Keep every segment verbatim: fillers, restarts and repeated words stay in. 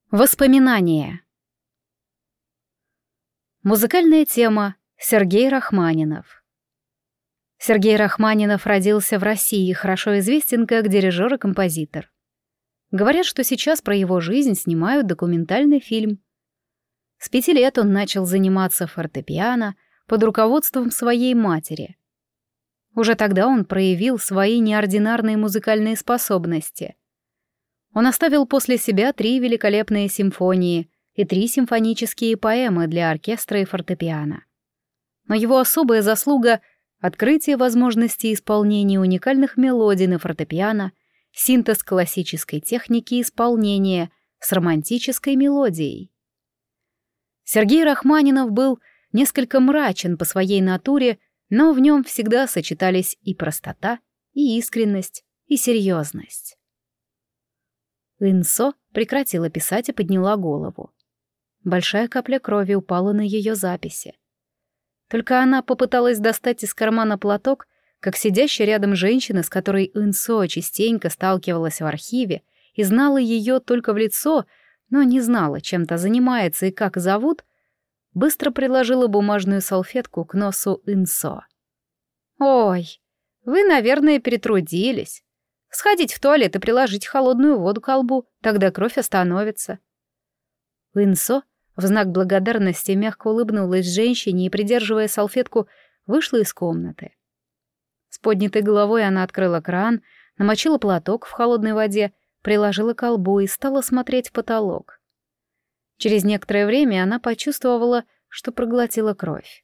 Воспоминания. Музыкальная тема. Сергей Рахманинов. Сергей Рахманинов родился в России, хорошо известен как дирижер и композитор. Говорят, что сейчас про его жизнь снимают документальный фильм. С пяти лет он начал заниматься фортепиано под руководством своей матери. Уже тогда он проявил свои неординарные музыкальные способности. Он оставил после себя три великолепные симфонии и три симфонические поэмы для оркестра и фортепиано. Но его особая заслуга — открытие возможности исполнения уникальных мелодий на фортепиано, синтез классической техники исполнения с романтической мелодией. Сергей Рахманинов был несколько мрачен по своей натуре, но в нем всегда сочетались и простота, и искренность, и серьезность. Инсо прекратила писать и подняла голову. Большая капля крови упала на ее записи. Только она попыталась достать из кармана платок, как сидящая рядом женщина, с которой Инсо частенько сталкивалась в архиве и знала ее только в лицо, но не знала, чем-то занимается и как зовут, быстро приложила бумажную салфетку к носу Инсо. «Ой, вы, наверное, перетрудились. Сходить в туалет и приложить холодную воду к лбу, тогда кровь остановится». Инсо в знак благодарности мягко улыбнулась женщине и, придерживая салфетку, вышла из комнаты. С поднятой головой она открыла кран, намочила платок в холодной воде, приложила к лбу и стала смотреть в потолок. Через некоторое время она почувствовала, что проглотила кровь.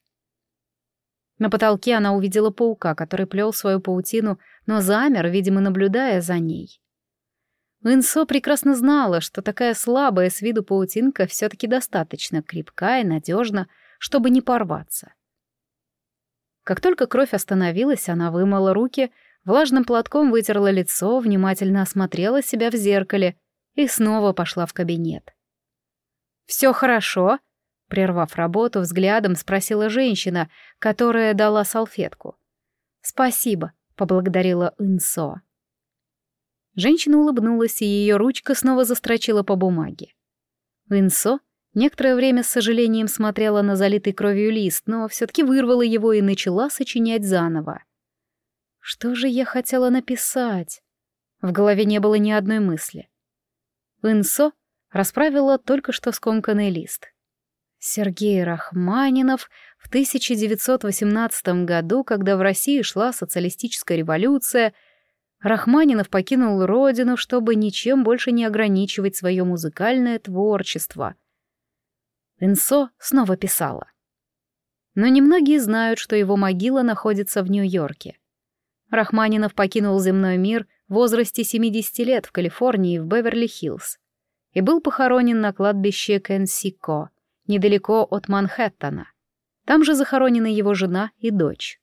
На потолке она увидела паука, который плел свою паутину, но замер, видимо, наблюдая за ней. Инсо прекрасно знала, что такая слабая с виду паутинка все-таки достаточно крепка и надежна, чтобы не порваться. Как только кровь остановилась, она вымыла руки, влажным платком вытерла лицо, внимательно осмотрела себя в зеркале и снова пошла в кабинет. «Все хорошо?» — прервав работу, взглядом спросила женщина, которая дала салфетку. «Спасибо», — поблагодарила Инсо. Женщина улыбнулась, и ее ручка снова застрочила по бумаге. Инсо некоторое время с сожалением смотрела на залитый кровью лист, но все-таки вырвала его и начала сочинять заново. Что же я хотела написать? В голове не было ни одной мысли. Инсо расправила только что скомканный лист. Сергей Рахманинов в тысяча девятьсот восемнадцатом году, когда в России шла социалистическая революция, Рахманинов покинул родину, чтобы ничем больше не ограничивать свое музыкальное творчество. Инсо снова писала. Но немногие знают, что его могила находится в Нью-Йорке. Рахманинов покинул земной мир в возрасте семидесяти лет в Калифорнии в Беверли-Хиллз и был похоронен на кладбище Кенсико, недалеко от Манхэттена. Там же захоронены его жена и дочь.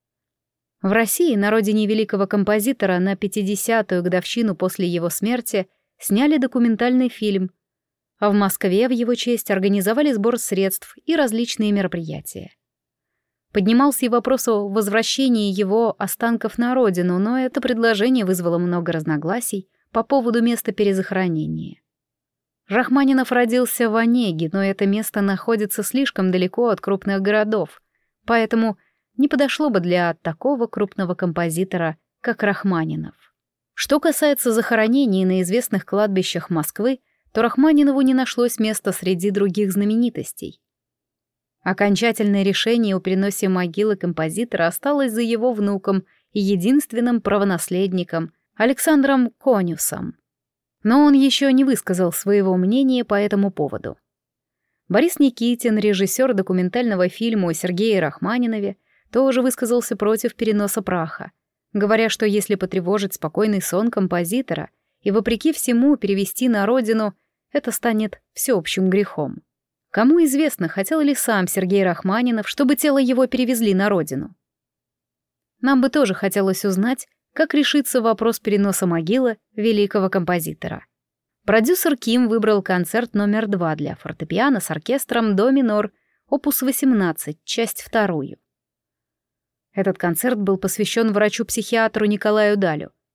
В России, на родине великого композитора, на пятидесятую годовщину после его смерти сняли документальный фильм, а в Москве в его честь организовали сбор средств и различные мероприятия. Поднимался и вопрос о возвращении его останков на родину, но это предложение вызвало много разногласий по поводу места перезахоронения. Рахманинов родился в Онеге, но это место находится слишком далеко от крупных городов, поэтому не подошло бы для такого крупного композитора, как Рахманинов. Что касается захоронений на известных кладбищах Москвы, то Рахманинову не нашлось места среди других знаменитостей. Окончательное решение о переносе могилы композитора осталось за его внуком и единственным правонаследником Александром Конюсом. Но он еще не высказал своего мнения по этому поводу. Борис Никитин, режиссер документального фильма о Сергее Рахманинове, тоже высказался против переноса праха, говоря, что если потревожить спокойный сон композитора и, вопреки всему, перевести на родину, это станет всеобщим грехом. Кому известно, хотел ли сам Сергей Рахманинов, чтобы тело его перевезли на родину? Нам бы тоже хотелось узнать, как решится вопрос переноса могилы великого композитора. Продюсер Ким выбрал концерт номер два для фортепиано с оркестром до минор, опус восемнадцать, часть вторую. Этот концерт был посвящен врачу-психиатру Николаю Далю,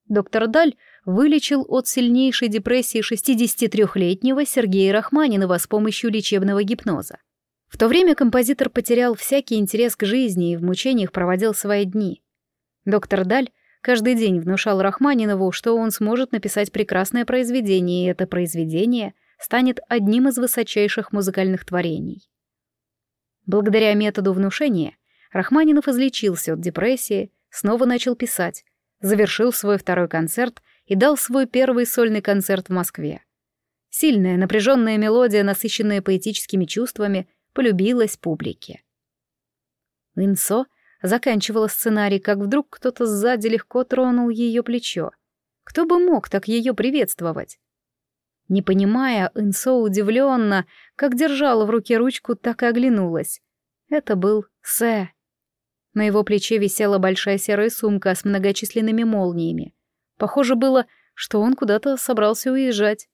Доктор Даль вылечил от сильнейшей депрессии шестидесятитрёхлетнего Сергея Рахманинова с помощью лечебного гипноза. В то время композитор потерял всякий интерес к жизни и в мучениях проводил свои дни. Доктор Даль каждый день внушал Рахманинову, что он сможет написать прекрасное произведение, и это произведение станет одним из высочайших музыкальных творений. Благодаря методу внушения Рахманинов излечился от депрессии, снова начал писать, завершил свой второй концерт и дал свой первый сольный концерт в Москве. Сильная, напряженная мелодия, насыщенная поэтическими чувствами, полюбилась публике. Инсо заканчивала сценарий, как вдруг кто-то сзади легко тронул ее плечо. Кто бы мог так ее приветствовать? Не понимая, Инсо удивленно, как держала в руке ручку, так и оглянулась. Это был Сэ. На его плече висела большая серая сумка с многочисленными молниями. Похоже было, что он куда-то собрался уезжать.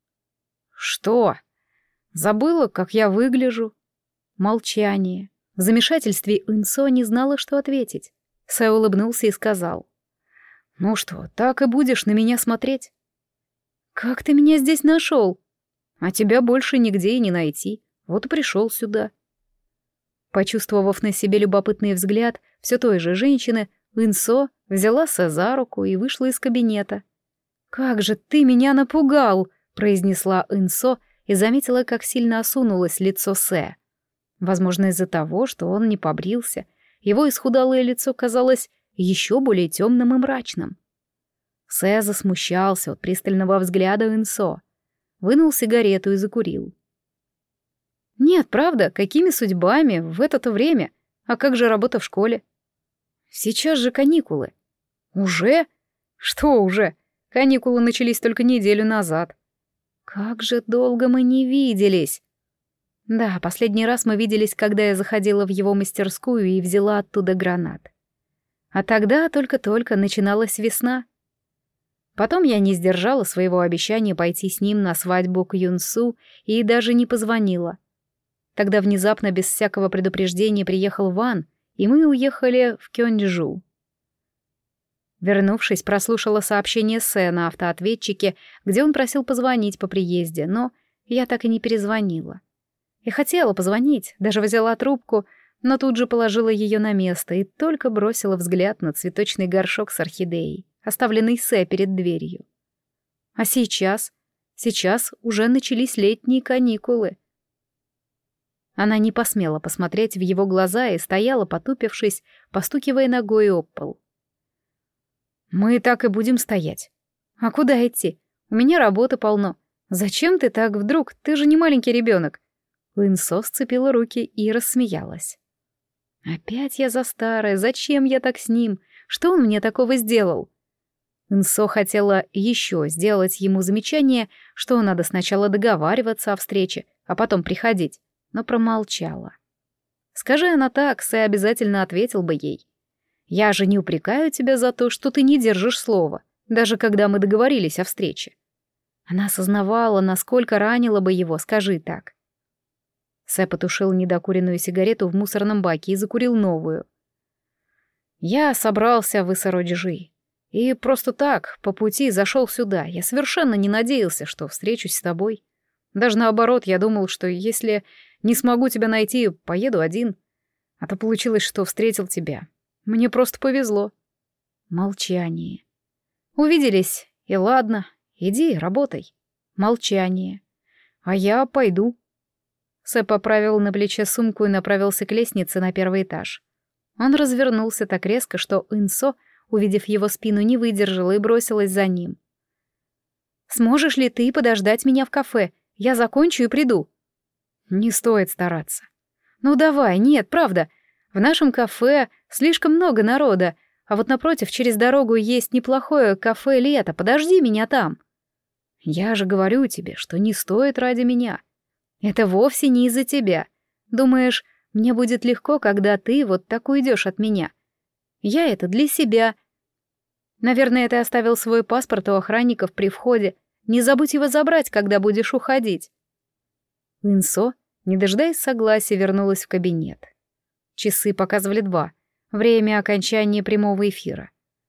«Что? Забыла, как я выгляжу?» Молчание. В замешательстве Инсо не знала, что ответить. Сэ улыбнулся и сказал: «Ну что, так и будешь на меня смотреть?» «Как ты меня здесь нашел?» «А тебя больше нигде и не найти. Вот и пришел сюда». Почувствовав на себе любопытный взгляд все той же женщины, Инсо взяла Сэ за руку и вышла из кабинета. «Как же ты меня напугал!» — произнесла Инсо и заметила, как сильно осунулось лицо Сэ. Возможно, из-за того, что он не побрился, его исхудалое лицо казалось еще более темным и мрачным. Сэ засмущался от пристального взгляда Инсо, вынул сигарету и закурил. «Нет, правда, какими судьбами в это-то время? А как же работа в школе?» «Сейчас же каникулы». «Уже? Что уже? Каникулы начались только неделю назад». «Как же долго мы не виделись!» «Да, последний раз мы виделись, когда я заходила в его мастерскую и взяла оттуда гранат. А тогда только-только начиналась весна. Потом я не сдержала своего обещания пойти с ним на свадьбу к Юнсу и даже не позвонила. Тогда внезапно, без всякого предупреждения, приехал Ван, и мы уехали в Кёнджу. Вернувшись, прослушала сообщение Сэ на автоответчике, где он просил позвонить по приезде, но я так и не перезвонила. Я хотела позвонить, даже взяла трубку, но тут же положила ее на место и только бросила взгляд на цветочный горшок с орхидеей, оставленный Сэ перед дверью. А сейчас? Сейчас уже начались летние каникулы. Она не посмела посмотреть в его глаза и стояла, потупившись, постукивая ногой об пол. «Мы так и будем стоять. А куда идти? У меня работы полно. Зачем ты так вдруг? Ты же не маленький ребенок». Инсо сцепила руки и рассмеялась. «Опять я за старое. Зачем я так с ним? Что он мне такого сделал?» Инсо хотела еще сделать ему замечание, что надо сначала договариваться о встрече, а потом приходить, но промолчала. Скажи она так, Сэ обязательно ответил бы ей. «Я же не упрекаю тебя за то, что ты не держишь слова, даже когда мы договорились о встрече». Она осознавала, насколько ранила бы его, скажи так. Сэ потушил недокуренную сигарету в мусорном баке и закурил новую. «Я собрался в Исароджи. И просто так, по пути зашел сюда. Я совершенно не надеялся, что встречусь с тобой. Даже наоборот, я думал, что если не смогу тебя найти, поеду один. А то получилось, что встретил тебя. Мне просто повезло». Молчание. «Увиделись, и ладно, иди, работай». Молчание. «А я пойду». Сэ поправил на плече сумку и направился к лестнице на первый этаж. Он развернулся так резко, что Инсо, увидев его спину, не выдержала и бросилась за ним. «Сможешь ли ты подождать меня в кафе? Я закончу и приду». «Не стоит стараться». «Ну давай, нет, правда. В нашем кафе слишком много народа, а вот напротив, через дорогу есть неплохое кафе «Лето». Подожди меня там». «Я же говорю тебе, что не стоит ради меня. Это вовсе не из-за тебя. Думаешь, мне будет легко, когда ты вот так уйдешь от меня? Я это для себя. Наверное, ты оставил свой паспорт у охранников при входе. Не забудь его забрать, когда будешь уходить». Инсо, не дожидаясь согласия, вернулась в кабинет. Часы показывали два. Время окончания прямого эфира.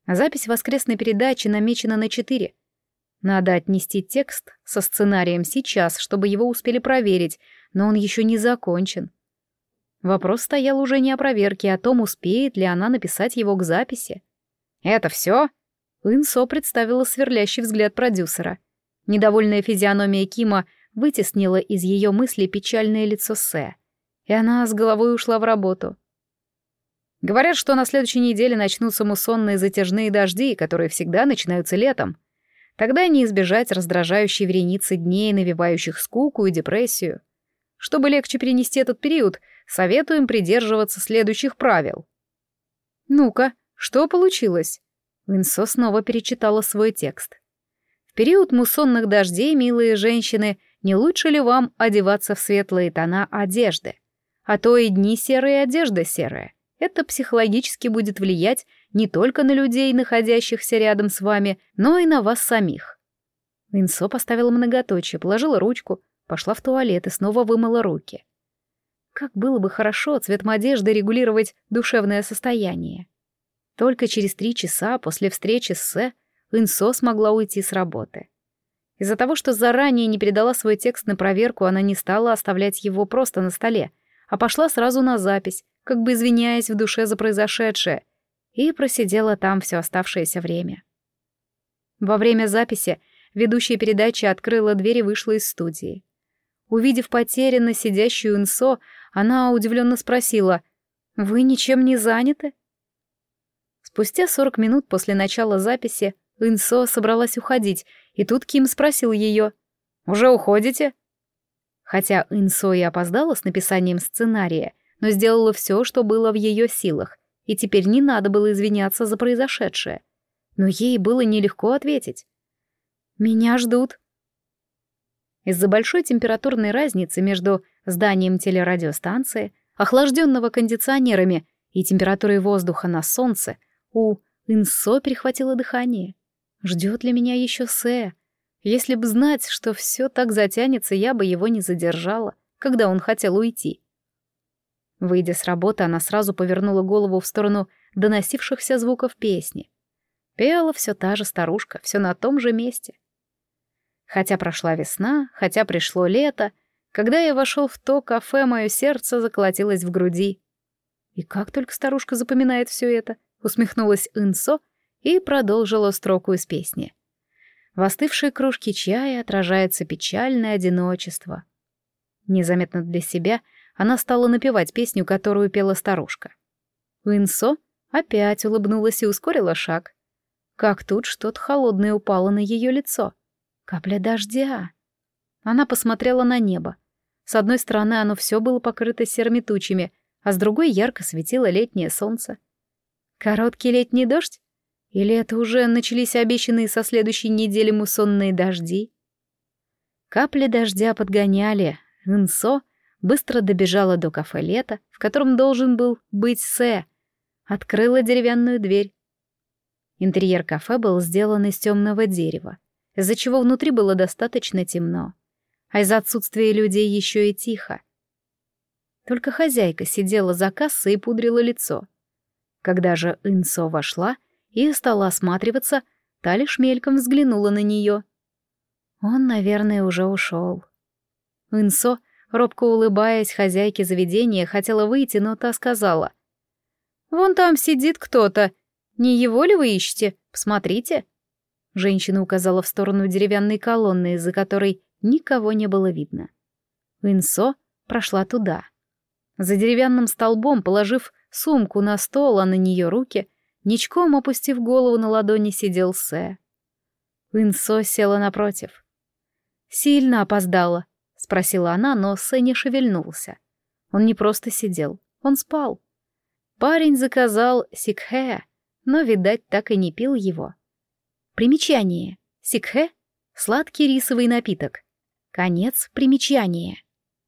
Запись воскресной передачи намечена на четыре. Надо отнести текст со сценарием сейчас, чтобы его успели проверить, но он еще не закончен. Вопрос стоял уже не о проверке, а о том, успеет ли она написать его к записи. «Это все?» Инсо представила сверлящий взгляд продюсера. Недовольная физиономия Кима вытеснила из ее мыслей печальное лицо Сэ, и она с головой ушла в работу. Говорят, что на следующей неделе начнутся муссонные затяжные дожди, которые всегда начинаются летом. Тогда не избежать раздражающей вереницы дней, навевающих скуку и депрессию. Чтобы легче перенести этот период, советуем придерживаться следующих правил. «Ну-ка, что получилось?» Инсо снова перечитала свой текст. «В период муссонных дождей, милые женщины, не лучше ли вам одеваться в светлые тона одежды? А то и дни серые, одежда серая. Это психологически будет влиять не только на людей, находящихся рядом с вами, но и на вас самих». Инсо поставила многоточие, положила ручку, пошла в туалет и снова вымыла руки. Как было бы хорошо цветом одежды регулировать душевное состояние. Только через три часа после встречи с Сэ Инсо смогла уйти с работы. Из-за того, что заранее не передала свой текст на проверку, она не стала оставлять его просто на столе, а пошла сразу на запись, как бы извиняясь в душе за произошедшее, и просидела там все оставшееся время. Во время записи ведущая передачи открыла дверь и вышла из студии. Увидев потерянно сидящую Инсо, она удивленно спросила: «Вы ничем не заняты?» Спустя сорок минут после начала записи Инсо собралась уходить, и тут Ким спросил ее: «Уже уходите?» Хотя Инсо и опоздала с написанием сценария, но сделала все, что было в ее силах, и теперь не надо было извиняться за произошедшее. Но ей было нелегко ответить. «Меня ждут». Из-за большой температурной разницы между зданием телерадиостанции, охлажденного кондиционерами, и температурой воздуха на солнце, у Инсо перехватило дыхание. Ждет ли меня еще Сэ? Если б знать, что все так затянется, я бы его не задержала, когда он хотел уйти. Выйдя с работы, она сразу повернула голову в сторону доносившихся звуков песни. Пела все та же старушка, все на том же месте. Хотя прошла весна, хотя пришло лето, когда я вошел в то кафе, мое сердце заколотилось в груди. И как только старушка запоминает все это, усмехнулась Инсо и продолжила строку из песни. В остывшей кружке чая отражается печальное одиночество. Незаметно для себя она стала напевать песню, которую пела старушка. Инсо опять улыбнулась и ускорила шаг. Как тут что-то холодное упало на ее лицо. Капля дождя. Она посмотрела на небо. С одной стороны оно все было покрыто серыми тучами, а с другой ярко светило летнее солнце. Короткий летний дождь? Или это уже начались обещанные со следующей недели муссонные дожди? Капли дождя подгоняли. Инсо быстро добежала до кафе «Лето», в котором должен был быть Сэ. Открыла деревянную дверь. Интерьер кафе был сделан из темного дерева, из-за чего внутри было достаточно темно, а из-за отсутствия людей еще и тихо. Только хозяйка сидела за кассой и пудрила лицо. Когда же Инсо вошла и стала осматриваться, та лишь мельком взглянула на нее. Он, наверное, уже ушел. Инсо, робко улыбаясь хозяйке заведения, хотела выйти, но та сказала: «Вон там сидит кто-то. Не его ли вы ищете? Посмотрите». Женщина указала в сторону деревянной колонны, из-за которой никого не было видно. Инсо прошла туда. За деревянным столбом, положив сумку на стол, а на нее руки, ничком опустив голову на ладони, сидел Сэ. Инсо села напротив. «Сильно опоздала?» — спросила она, но Сэ не шевельнулся. Он не просто сидел, он спал. Парень заказал сикхэ, но, видать, так и не пил его. Примечание. Сикхэ — сладкий рисовый напиток. Конец примечания.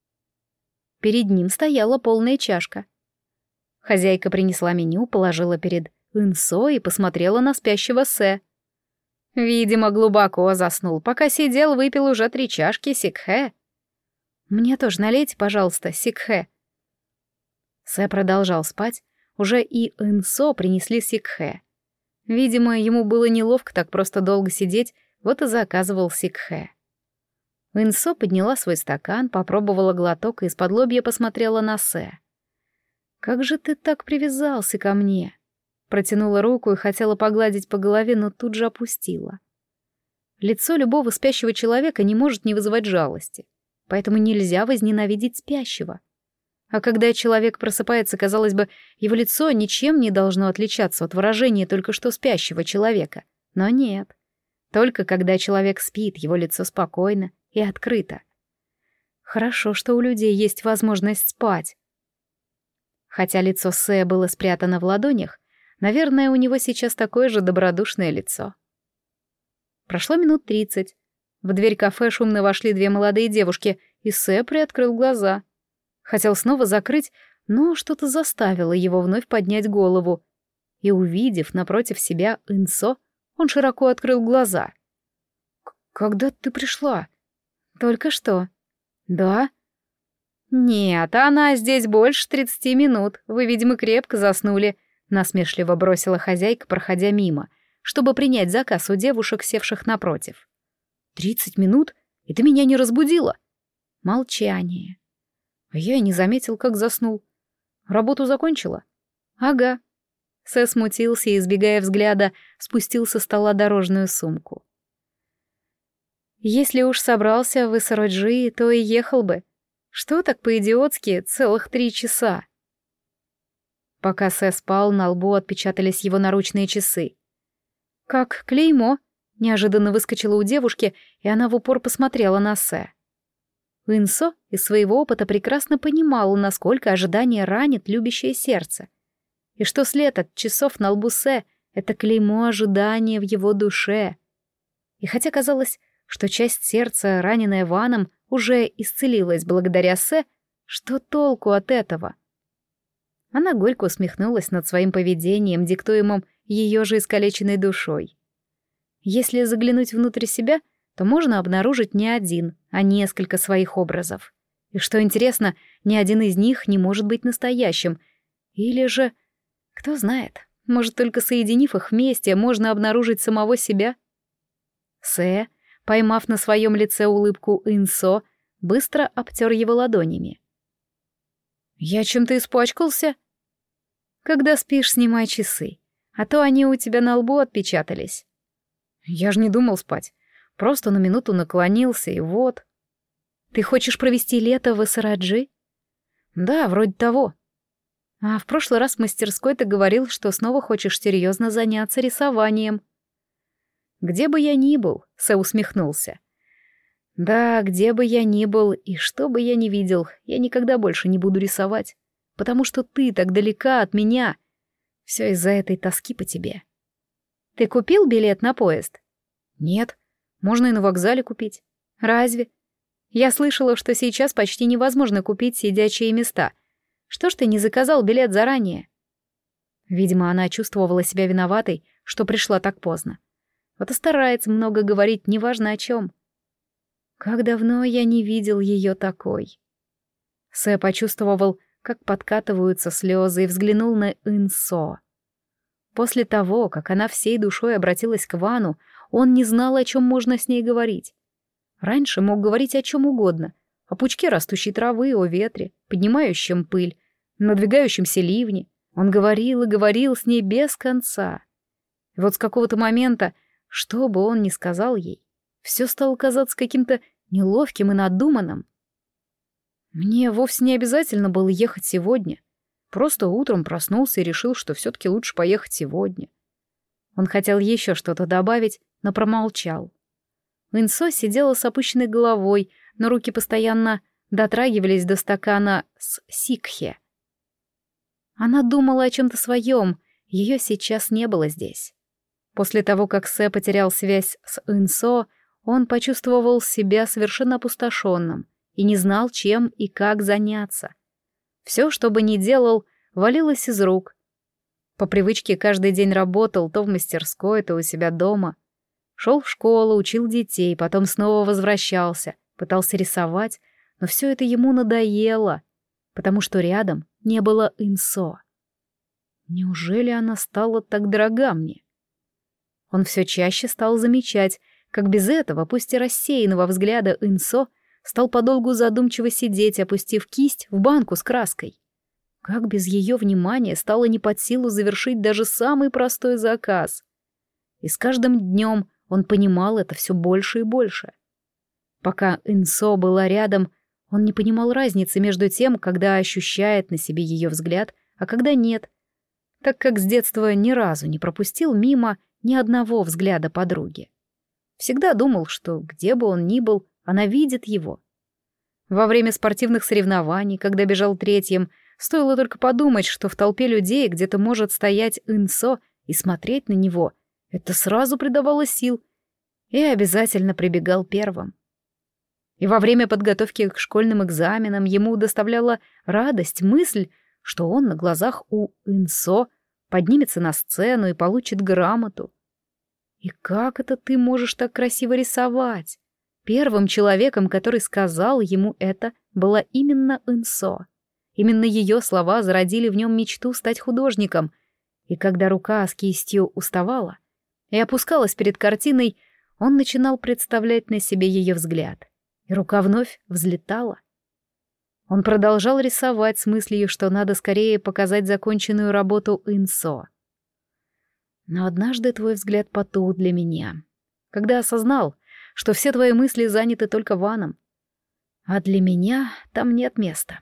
Перед ним стояла полная чашка. Хозяйка принесла меню, положила перед Инсо и посмотрела на спящего Сэ. Видимо, глубоко заснул. Пока сидел, выпил уже три чашки сикхэ. «Мне тоже налейте, пожалуйста, сикхэ». Сэ продолжал спать. Уже и Инсо принесли сикхэ. Видимо, ему было неловко так просто долго сидеть, вот и заказывал сикхэ. Инсо подняла свой стакан, попробовала глоток и из-под лобья посмотрела на Сэ. «Как же ты так привязался ко мне?» Протянула руку и хотела погладить по голове, но тут же опустила. Лицо любого спящего человека не может не вызывать жалости, поэтому нельзя возненавидеть спящего. А когда человек просыпается, казалось бы, его лицо ничем не должно отличаться от выражения только что спящего человека. Но нет. Только когда человек спит, его лицо спокойно и открыто. Хорошо, что у людей есть возможность спать. Хотя лицо Сэ было спрятано в ладонях, наверное, у него сейчас такое же добродушное лицо. Прошло минут тридцать. В дверь кафе шумно вошли две молодые девушки, и Сэ приоткрыл глаза. Хотел снова закрыть, но что-то заставило его вновь поднять голову. И, увидев напротив себя Инсо, он широко открыл глаза. «Когда ты пришла?» «Только что». «Да?» «Нет, она здесь больше тридцати минут. Вы, видимо, крепко заснули», — насмешливо бросила хозяйка, проходя мимо, чтобы принять заказ у девушек, севших напротив. «Тридцать минут? И ты меня не разбудила?» Молчание. А я и не заметил, как заснул. Работу закончила? Ага. Сэ смутился и, избегая взгляда, спустил со стола дорожную сумку. Если уж собрался в Исароджи, то и ехал бы. Что так по-идиотски целых три часа? Пока Сэ спал, на лбу отпечатались его наручные часы. «Как клеймо?» — неожиданно выскочила у девушки, и она в упор посмотрела на Сэ. Инсо из своего опыта прекрасно понимал, насколько ожидание ранит любящее сердце. И что след от часов на лбу Сэ — это клеймо ожидания в его душе. И хотя казалось, что часть сердца, раненая Ваном, уже исцелилась благодаря Сэ, что толку от этого? Она горько усмехнулась над своим поведением, диктуемым ее же искалеченной душой. Если заглянуть внутрь себя, то можно обнаружить не один, а несколько своих образов. И что интересно, ни один из них не может быть настоящим. Или же, кто знает, может, только соединив их вместе, можно обнаружить самого себя? Сэ, поймав на своем лице улыбку Инсо, быстро обтер его ладонями. «Я чем-то испачкался?» «Когда спишь, снимай часы, а то они у тебя на лбу отпечатались». «Я же не думал спать. Просто на минуту наклонился, и вот...» «Ты хочешь провести лето в Исараджи?» «Да, вроде того». «А в прошлый раз в мастерской ты говорил, что снова хочешь серьезно заняться рисованием». «Где бы я ни был», — Сэ усмехнулся. «Да, где бы я ни был и что бы я ни видел, я никогда больше не буду рисовать, потому что ты так далека от меня. Все из-за этой тоски по тебе». «Ты купил билет на поезд?» «Нет, можно и на вокзале купить». «Разве? Я слышала, что сейчас почти невозможно купить сидячие места. Что ж ты не заказал билет заранее?» Видимо, она чувствовала себя виноватой, что пришла так поздно. Вот и старается много говорить, неважно о чем. Как давно я не видел ее такой. Сэ почувствовал, как подкатываются слезы, и взглянул на Инсо. После того, как она всей душой обратилась к Вану, он не знал, о чем можно с ней говорить. Раньше мог говорить о чем угодно. О пучке растущей травы, о ветре, поднимающем пыль, надвигающемся ливне. Он говорил и говорил с ней без конца. И вот с какого-то момента, что бы он ни сказал ей, все стало казаться каким-то неловким и надуманным. Мне вовсе не обязательно было ехать сегодня. Просто утром проснулся и решил, что все-таки лучше поехать сегодня. Он хотел еще что-то добавить, но промолчал. Инсо сидела с опущенной головой, но руки постоянно дотрагивались до стакана с сикхе. Она думала о чем-то своем, ее сейчас не было здесь. После того, как Сэ потерял связь с Инсо, он почувствовал себя совершенно опустошенным и не знал, чем и как заняться. Все, что бы ни делал, валилось из рук. По привычке каждый день работал то в мастерской, то у себя дома. Шел в школу, учил детей, потом снова возвращался, пытался рисовать, но все это ему надоело, потому что рядом не было Инсо. Неужели она стала так дорога мне? Он все чаще стал замечать, как без этого, пусть и рассеянного взгляда Инсо, стал подолгу задумчиво сидеть, опустив кисть в банку с краской. Как без ее внимания стало не под силу завершить даже самый простой заказ. И с каждым днем он понимал это все больше и больше. Пока Инсо была рядом, он не понимал разницы между тем, когда ощущает на себе ее взгляд, а когда нет, так как с детства ни разу не пропустил мимо ни одного взгляда подруги. Всегда думал, что где бы он ни был, она видит его. Во время спортивных соревнований, когда бежал третьим, стоило только подумать, что в толпе людей где-то может стоять Инсо и смотреть на него, это сразу придавало сил, и обязательно прибегал первым. И во время подготовки к школьным экзаменам ему доставляла радость мысль, что он на глазах у Инсо поднимется на сцену и получит грамоту. И как это ты можешь так красиво рисовать? Первым человеком, который сказал ему это, была именно Инсо. Именно ее слова зародили в нем мечту стать художником. И когда рука с кистью уставала и опускалась перед картиной, он начинал представлять на себе ее взгляд. И рука вновь взлетала. Он продолжал рисовать с мыслью, что надо скорее показать законченную работу Инсо. Но однажды твой взгляд потух для меня, когда осознал, что все твои мысли заняты только Ваном, а для меня там нет места.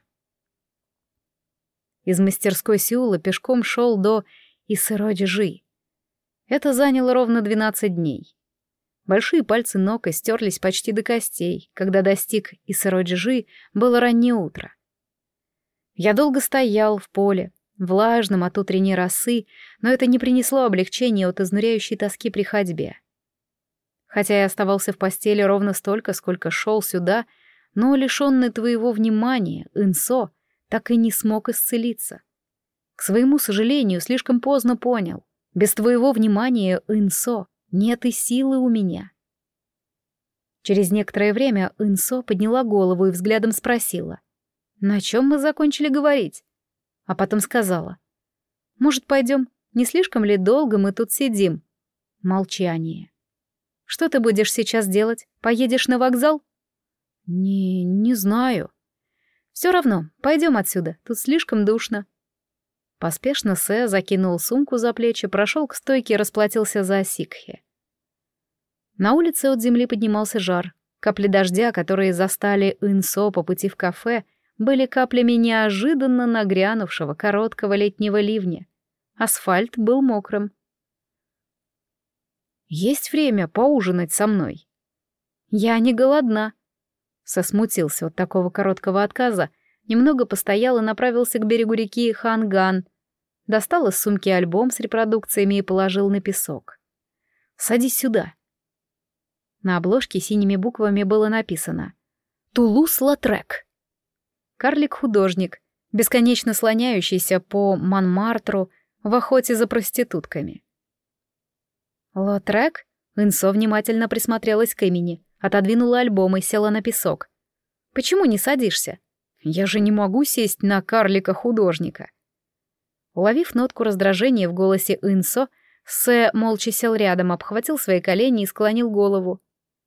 Из мастерской Сеула пешком шел до Исэроджи. Это заняло ровно двенадцать дней. Большие пальцы ног истерлись почти до костей, когда достиг Исэроджи, было раннее утро. Я долго стоял в поле, влажном от утренней росы, но это не принесло облегчения от изнуряющей тоски при ходьбе. Хотя я оставался в постели ровно столько, сколько шел сюда, но лишенный твоего внимания, Инсо, так и не смог исцелиться. К своему сожалению, слишком поздно понял. Без твоего внимания, Инсо, нет и силы у меня. Через некоторое время Инсо подняла голову и взглядом спросила: «На чем мы закончили говорить?» А потом сказала: «Может, пойдем? Не слишком ли долго мы тут сидим?» Молчание. «Что ты будешь сейчас делать? Поедешь на вокзал?» «Не, не знаю». «Все равно, пойдем отсюда, тут слишком душно». Поспешно Сэ закинул сумку за плечи, прошел к стойке и расплатился за сикхи. На улице от земли поднимался жар. Капли дождя, которые застали Инсо по пути в кафе, были каплями неожиданно нагрянувшего короткого летнего ливня. Асфальт был мокрым. «Есть время поужинать со мной?» «Я не голодна». Сэ смутился от такого короткого отказа, немного постоял и направился к берегу реки Ханган. Достал из сумки альбом с репродукциями и положил на песок. «Садись сюда». На обложке синими буквами было написано «Тулус-Латрек». Карлик-художник, бесконечно слоняющийся по Монмартру в охоте за проститутками. «Латрек?» Инсо внимательно присмотрелась к имени, отодвинула альбом и села на песок. «Почему не садишься? Я же не могу сесть на карлика-художника». Уловив нотку раздражения в голосе Инсо, Сэ молча сел рядом, обхватил свои колени и склонил голову.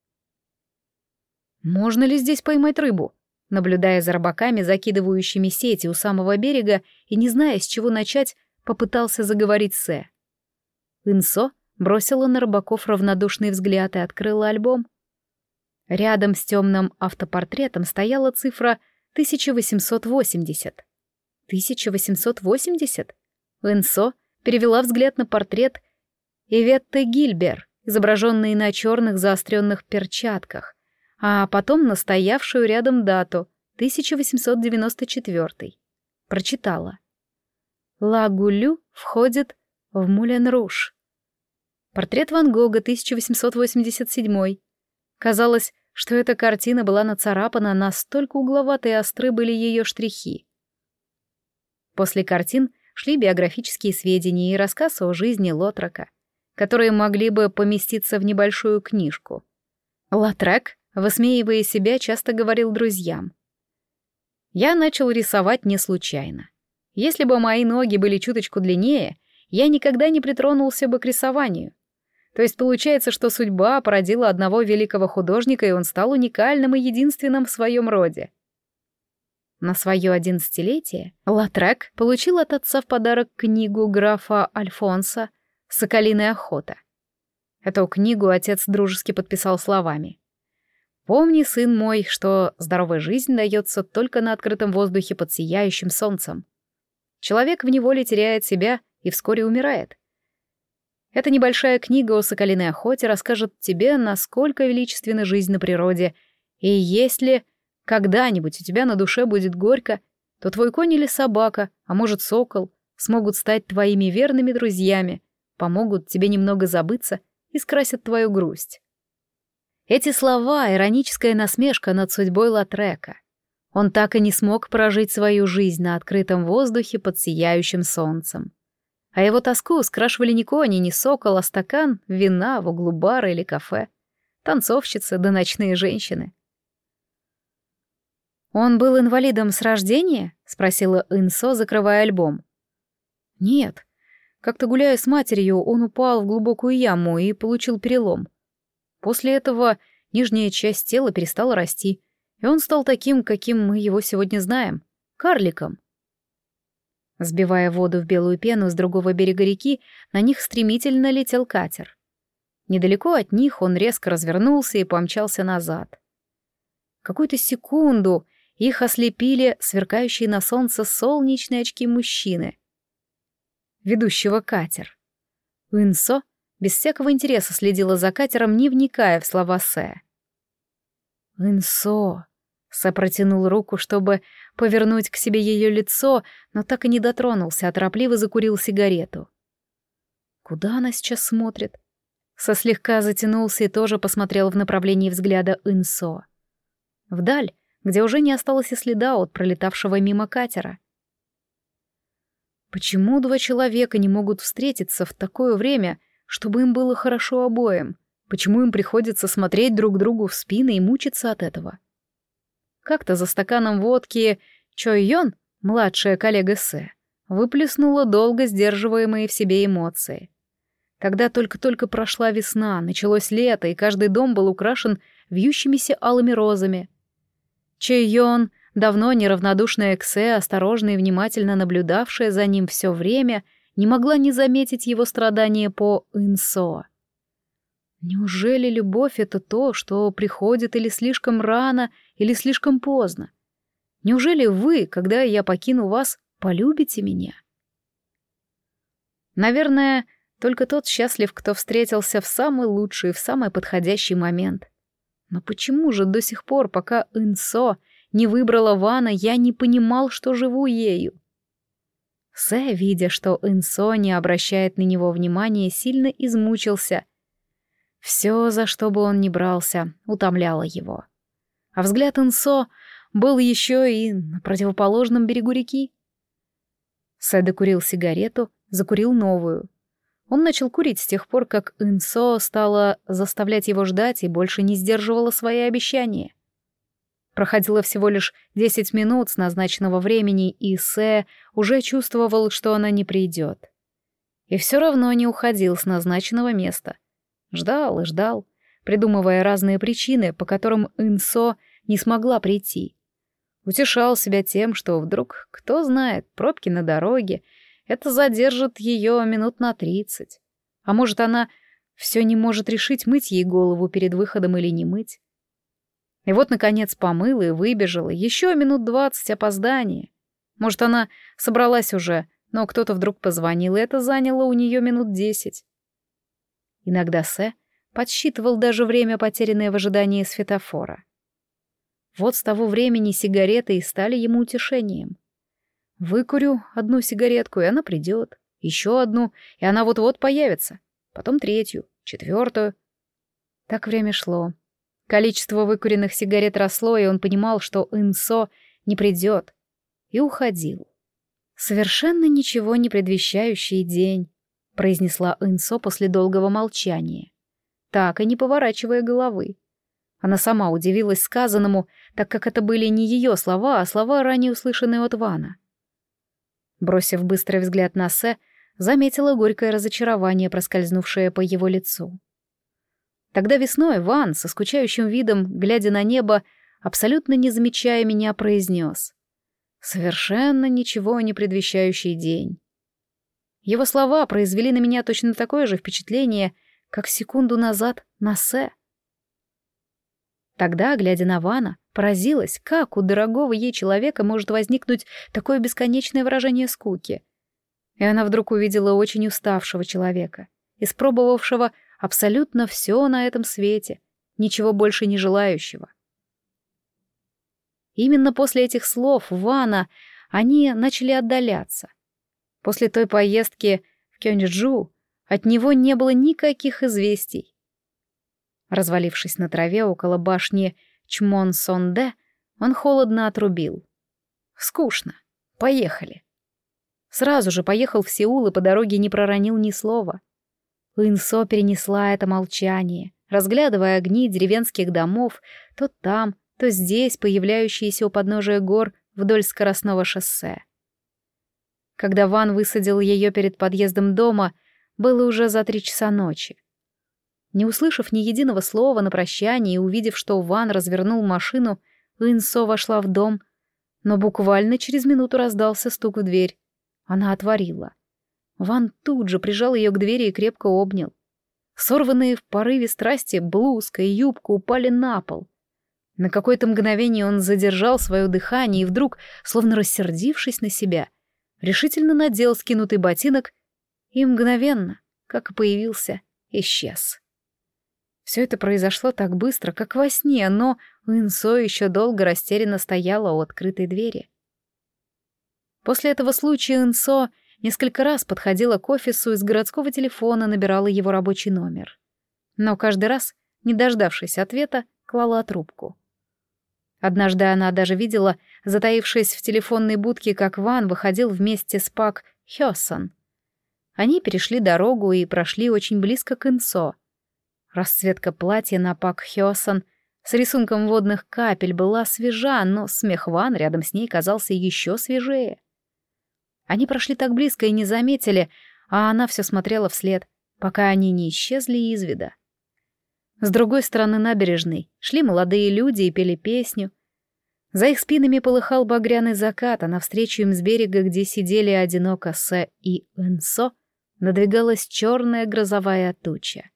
«Можно ли здесь поймать рыбу?» Наблюдая за рыбаками, закидывающими сети у самого берега и не зная, с чего начать, попытался заговорить Сэ. Инсо бросила на рыбаков равнодушный взгляд и открыла альбом. Рядом с темным автопортретом стояла цифра тысяча восемьсот восемьдесят. тысяча восемьсот восемьдесят? Инсо перевела взгляд на портрет Иветты Гильбер, изображенный на черных заостренных перчатках, а потом на стоявшую рядом дату — тысяча восемьсот девяносто четвёртый. Прочитала. «Ла Гулю входит в Мулен-Руж». Портрет Ван Гога, тысяча восемьсот восемьдесят седьмой. Казалось, что эта картина была нацарапана, настолько угловатые и остры были ее штрихи. После картин шли биографические сведения и рассказ о жизни Лотрока, которые могли бы поместиться в небольшую книжку. Лотрек, высмеивая себя, часто говорил друзьям: «Я начал рисовать не случайно. Если бы мои ноги были чуточку длиннее, я никогда не притронулся бы к рисованию. То есть получается, что судьба породила одного великого художника, и он стал уникальным и единственным в своем роде. На свое одиннадцатилетие Латрек получил от отца в подарок книгу графа Альфонса «Соколиная охота». Эту книгу отец дружески подписал словами: «Помни, сын мой, что здоровая жизнь дается только на открытом воздухе под сияющим солнцем. Человек в неволе теряет себя и вскоре умирает. Эта небольшая книга о соколиной охоте расскажет тебе, насколько величественна жизнь на природе, и если когда-нибудь у тебя на душе будет горько, то твой конь или собака, а может сокол, смогут стать твоими верными друзьями, помогут тебе немного забыться и скрасят твою грусть». Эти слова — ироническая насмешка над судьбой Латрека. Он так и не смог прожить свою жизнь на открытом воздухе под сияющим солнцем. А его тоску скрашивали не кони, не сокол, а стакан вина в углу бара или кафе, танцовщицы да ночные женщины. «Он был инвалидом с рождения?» — спросила Инсо, закрывая альбом. «Нет. Как-то гуляя с матерью, он упал в глубокую яму и получил перелом. После этого нижняя часть тела перестала расти, и он стал таким, каким мы его сегодня знаем — карликом». Сбивая воду в белую пену с другого берега реки, на них стремительно летел катер. Недалеко от них он резко развернулся и помчался назад. Какую-то секунду их ослепили сверкающие на солнце солнечные очки мужчины, ведущего катер. Инсо без всякого интереса следила за катером, не вникая в слова Сэ. «Инсо!» — Сэ протянул руку, чтобы повернуть к себе ее лицо, но так и не дотронулся, а торопливо закурил сигарету. Куда она сейчас смотрит? Сэ слегка затянулся и тоже посмотрел в направлении взгляда Инсо. Вдаль, где уже не осталось и следа от пролетавшего мимо катера. Почему два человека не могут встретиться в такое время, чтобы им было хорошо обоим? Почему им приходится смотреть друг другу в спины и мучиться от этого? Как-то за стаканом водки Чой Йон, младшая коллега Сэ, выплеснула долго сдерживаемые в себе эмоции. Тогда только-только прошла весна, началось лето, и каждый дом был украшен вьющимися алыми розами. Чой Йон, давно неравнодушная к Сэ, осторожно и внимательно наблюдавшая за ним все время, не могла не заметить его страдания по Инсо. Неужели любовь — это то, что приходит или слишком рано, или слишком поздно? Неужели вы, когда я покину вас, полюбите меня? Наверное, только тот счастлив, кто встретился в самый лучший, в самый подходящий момент. Но почему же до сих пор, пока Инсо не выбрала Вана, я не понимал, что живу ею? Сэ, видя, что Инсо не обращает на него внимания, сильно измучился. Все, за что бы он ни брался, утомляло его. А взгляд Инсо был еще и на противоположном берегу реки. Сэ докурил сигарету, закурил новую. Он начал курить с тех пор, как Инсо стала заставлять его ждать и больше не сдерживала свои обещания. Проходило всего лишь десять минут с назначенного времени, и Сэ уже чувствовал, что она не придет. И все равно не уходил с назначенного места. Ждал и ждал, придумывая разные причины, по которым Инсо не смогла прийти. Утешал себя тем, что вдруг, кто знает, пробки на дороге, это задержит ее минут на тридцать. А может, она все не может решить, мыть ей голову перед выходом или не мыть. И вот, наконец, помыла и выбежала. Еще минут двадцать опоздания. Может, она собралась уже, но кто-то вдруг позвонил, и это заняло у нее минут десять. Иногда Сэ подсчитывал даже время, потерянное в ожидании светофора. Вот с того времени сигареты и стали ему утешением. Выкурю одну сигаретку, и она придет. Еще одну, и она вот-вот появится. Потом третью, четвертую. Так время шло. Количество выкуренных сигарет росло, и он понимал, что Инсо не придет. И уходил. «Совершенно ничего не предвещающий день», — произнесла Инсо после долгого молчания, так и не поворачивая головы. Она сама удивилась сказанному, так как это были не ее слова, а слова, ранее услышанные от Вана. Бросив быстрый взгляд на Сэ, заметила горькое разочарование, проскользнувшее по его лицу. Тогда весной Ван, со скучающим видом, глядя на небо, абсолютно не замечая меня, произнес: «Совершенно ничего не предвещающий день». Его слова произвели на меня точно такое же впечатление, как секунду назад на Сэ. Тогда, глядя на Вана, поразилась, как у дорогого ей человека может возникнуть такое бесконечное выражение скуки. И она вдруг увидела очень уставшего человека, испробовавшего абсолютно все на этом свете, ничего больше не желающего. Именно после этих слов Вана они начали отдаляться. После той поездки в Кёнджу от него не было никаких известий. Развалившись на траве около башни Чмон-Сонде, он холодно отрубил: «Скучно. Поехали». Сразу же поехал в Сеул и по дороге не проронил ни слова. Инсо перенесла это молчание, разглядывая огни деревенских домов, то там, то здесь, появляющиеся у подножия гор вдоль скоростного шоссе. Когда Ван высадил ее перед подъездом дома, было уже за три часа ночи. Не услышав ни единого слова на прощание и увидев, что Ван развернул машину, Инсо вошла в дом, но буквально через минуту раздался стук в дверь. Она отворила. Ван тут же прижал ее к двери и крепко обнял. Сорванные в порыве страсти блузка и юбка упали на пол. На какое-то мгновение он задержал свое дыхание и вдруг, словно рассердившись на себя, решительно надел скинутый ботинок и мгновенно, как и появился, исчез. Все это произошло так быстро, как во сне, но Инсо еще долго растерянно стояла у открытой двери. После этого случая Инсо несколько раз подходила к офису и с городского телефона набирала его рабочий номер. Но каждый раз, не дождавшись ответа, клала трубку. Однажды она даже видела, затаившись в телефонной будке, как Ван выходил вместе с Пак Хёсон. Они перешли дорогу и прошли очень близко к Инсо. Расцветка платья на Пак Хёсон с рисунком водных капель была свежа, но смех Ван рядом с ней казался еще свежее. Они прошли так близко и не заметили, а она все смотрела вслед, пока они не исчезли из вида. С другой стороны набережной шли молодые люди и пели песню. За их спинами полыхал багряный закат, а навстречу им с берега, где сидели одиноко Сэ и Инсо, надвигалась черная грозовая туча.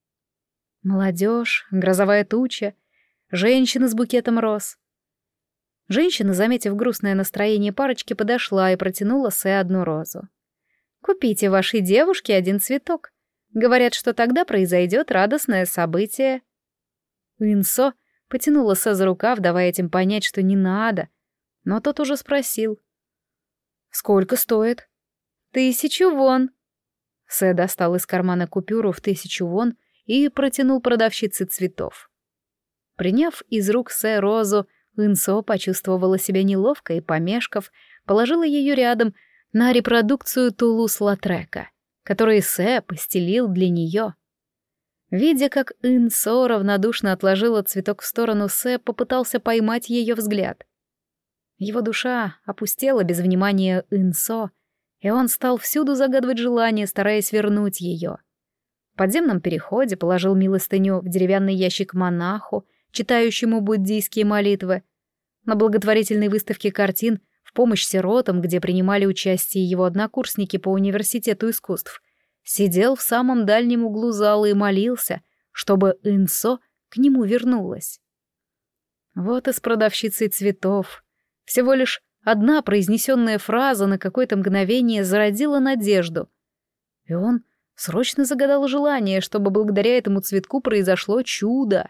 Молодежь, грозовая туча, женщина с букетом роз. Женщина, заметив грустное настроение парочки, подошла и протянула Сэ одну розу. «Купите вашей девушке один цветок. Говорят, что тогда произойдет радостное событие». Инсо потянула Сэ за рукав, давая этим понять, что не надо. Но тот уже спросил: «Сколько стоит?» «Тысячу вон». Сэ достал из кармана купюру в тысячу вон и протянул продавщице цветов. Приняв из рук Сэ розу, Инсо почувствовала себя неловко и, помешков, положила ее рядом на репродукцию Тулус-Латрека, который Сэ постелил для нее. Видя, как Инсо равнодушно отложила цветок в сторону, Сэ попытался поймать ее взгляд. Его душа опустела без внимания Инсо, и он стал всюду загадывать желание, стараясь вернуть ее. В подземном переходе положил милостыню в деревянный ящик монаху, читающему буддийские молитвы. На благотворительной выставке картин в помощь сиротам, где принимали участие его однокурсники по университету искусств, сидел в самом дальнем углу зала и молился, чтобы Инсо к нему вернулась. Вот и с продавщицей цветов. Всего лишь одна произнесенная фраза на какое-то мгновение зародила надежду. И он срочно загадал желание, чтобы благодаря этому цветку произошло чудо.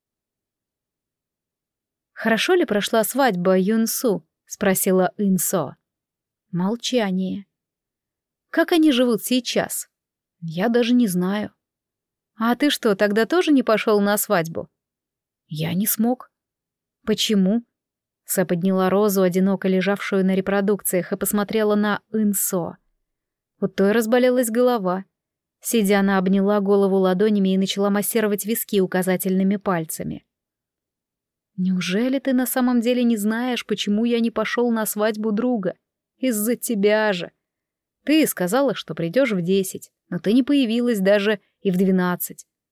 «Хорошо ли прошла свадьба Юнсу?» — спросила Инсо. Молчание. «Как они живут сейчас?» «Я даже не знаю». «А ты что, тогда тоже не пошел на свадьбу?» «Я не смог». «Почему?» Сэ подняла розу, одиноко лежавшую на репродукциях, и посмотрела на Инсо. У той разболелась голова. Сидя, она обняла голову ладонями и начала массировать виски указательными пальцами. «Неужели ты на самом деле не знаешь, почему я не пошел на свадьбу друга? Из-за тебя же. Ты сказала, что придешь в десять, но ты не появилась даже и в двенадцать.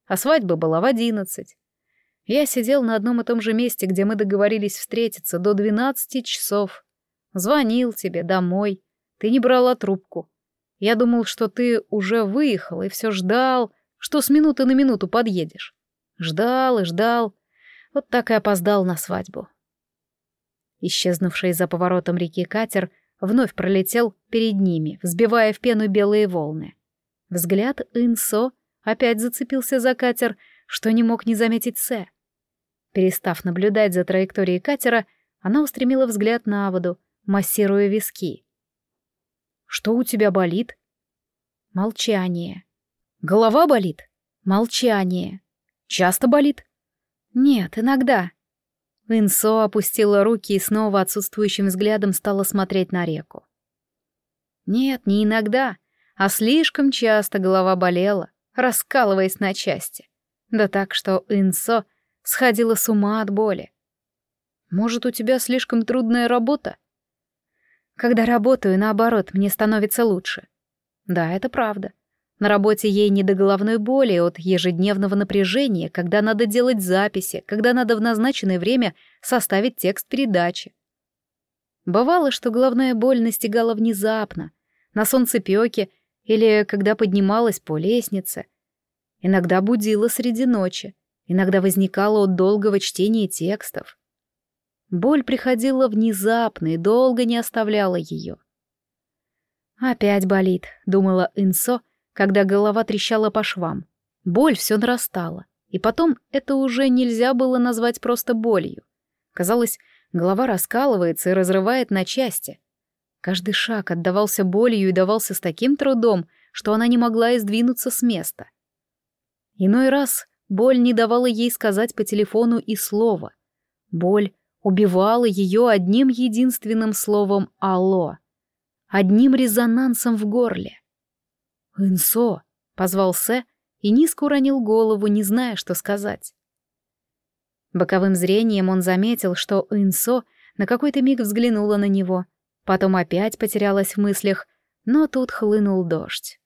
а свадьба была в одиннадцать. Я сидел на одном и том же месте, где мы договорились встретиться, до двенадцати часов. Звонил тебе домой, ты не брала трубку. Я думал, что ты уже выехал, и все ждал, что с минуты на минуту подъедешь. Ждал и ждал, вот так и опоздал на свадьбу. Исчезнувший за поворотом реки катер вновь пролетел перед ними, взбивая в пену белые волны. Взгляд Инсо опять зацепился за катер, что не мог не заметить Сэ. Перестав наблюдать за траекторией катера, она устремила взгляд на воду, массируя виски. «Что у тебя болит?» Молчание. «Голова болит?» Молчание. «Часто болит?» «Нет, иногда». Инсо опустила руки и снова отсутствующим взглядом стала смотреть на реку. Нет, не иногда, а слишком часто голова болела, раскалываясь на части. Да так, что Инсо сходила с ума от боли. «Может, у тебя слишком трудная работа?» «Когда работаю, наоборот, мне становится лучше». Да, это правда. На работе ей не до головной боли от ежедневного напряжения, когда надо делать записи, когда надо в назначенное время составить текст передачи. Бывало, что головная боль настигала внезапно, на солнцепёке или когда поднималась по лестнице. Иногда будила среди ночи, иногда возникала от долгого чтения текстов. Боль приходила внезапно и долго не оставляла ее. «Опять болит», — думала Инсо, когда голова трещала по швам. Боль все нарастала, и потом это уже нельзя было назвать просто болью. Казалось, голова раскалывается и разрывает на части. Каждый шаг отдавался болью и давался с таким трудом, что она не могла и сдвинуться с места. Иной раз боль не давала ей сказать по телефону и слова. Боль убивала ее одним единственным словом «алло», одним резонансом в горле. «Инсо!» — позвал Сэ и низко уронил голову, не зная, что сказать. Боковым зрением он заметил, что Инсо на какой-то миг взглянула на него, потом опять потерялась в мыслях, но тут хлынул дождь.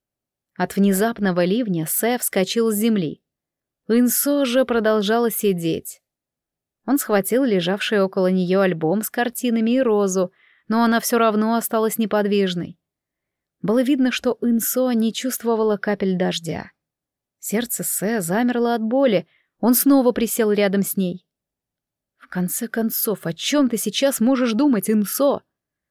От внезапного ливня Сэ вскочил с земли. Инсо же продолжала сидеть. Он схватил лежавший около нее альбом с картинами и розу, но она все равно осталась неподвижной. Было видно, что Инсо не чувствовала капель дождя. Сердце Сэ замерло от боли, он снова присел рядом с ней. «В конце концов, о чем ты сейчас можешь думать, Инсо?»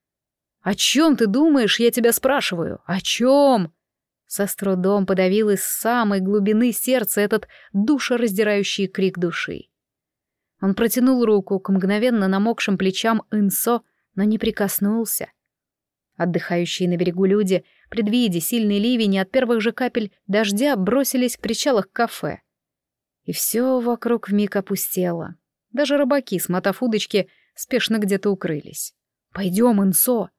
«О чем ты думаешь, я тебя спрашиваю? О чем?» Со с трудом подавил из самой глубины сердца этот душераздирающий крик души. Он протянул руку к мгновенно намокшим плечам Инсо, но не прикоснулся. Отдыхающие на берегу люди, предвидя сильный ливень и от первых же капель дождя, бросились к причалах кафе. И все вокруг вмиг опустело. Даже рыбаки, смотав удочки, спешно где-то укрылись. «Пойдем, Инсо!»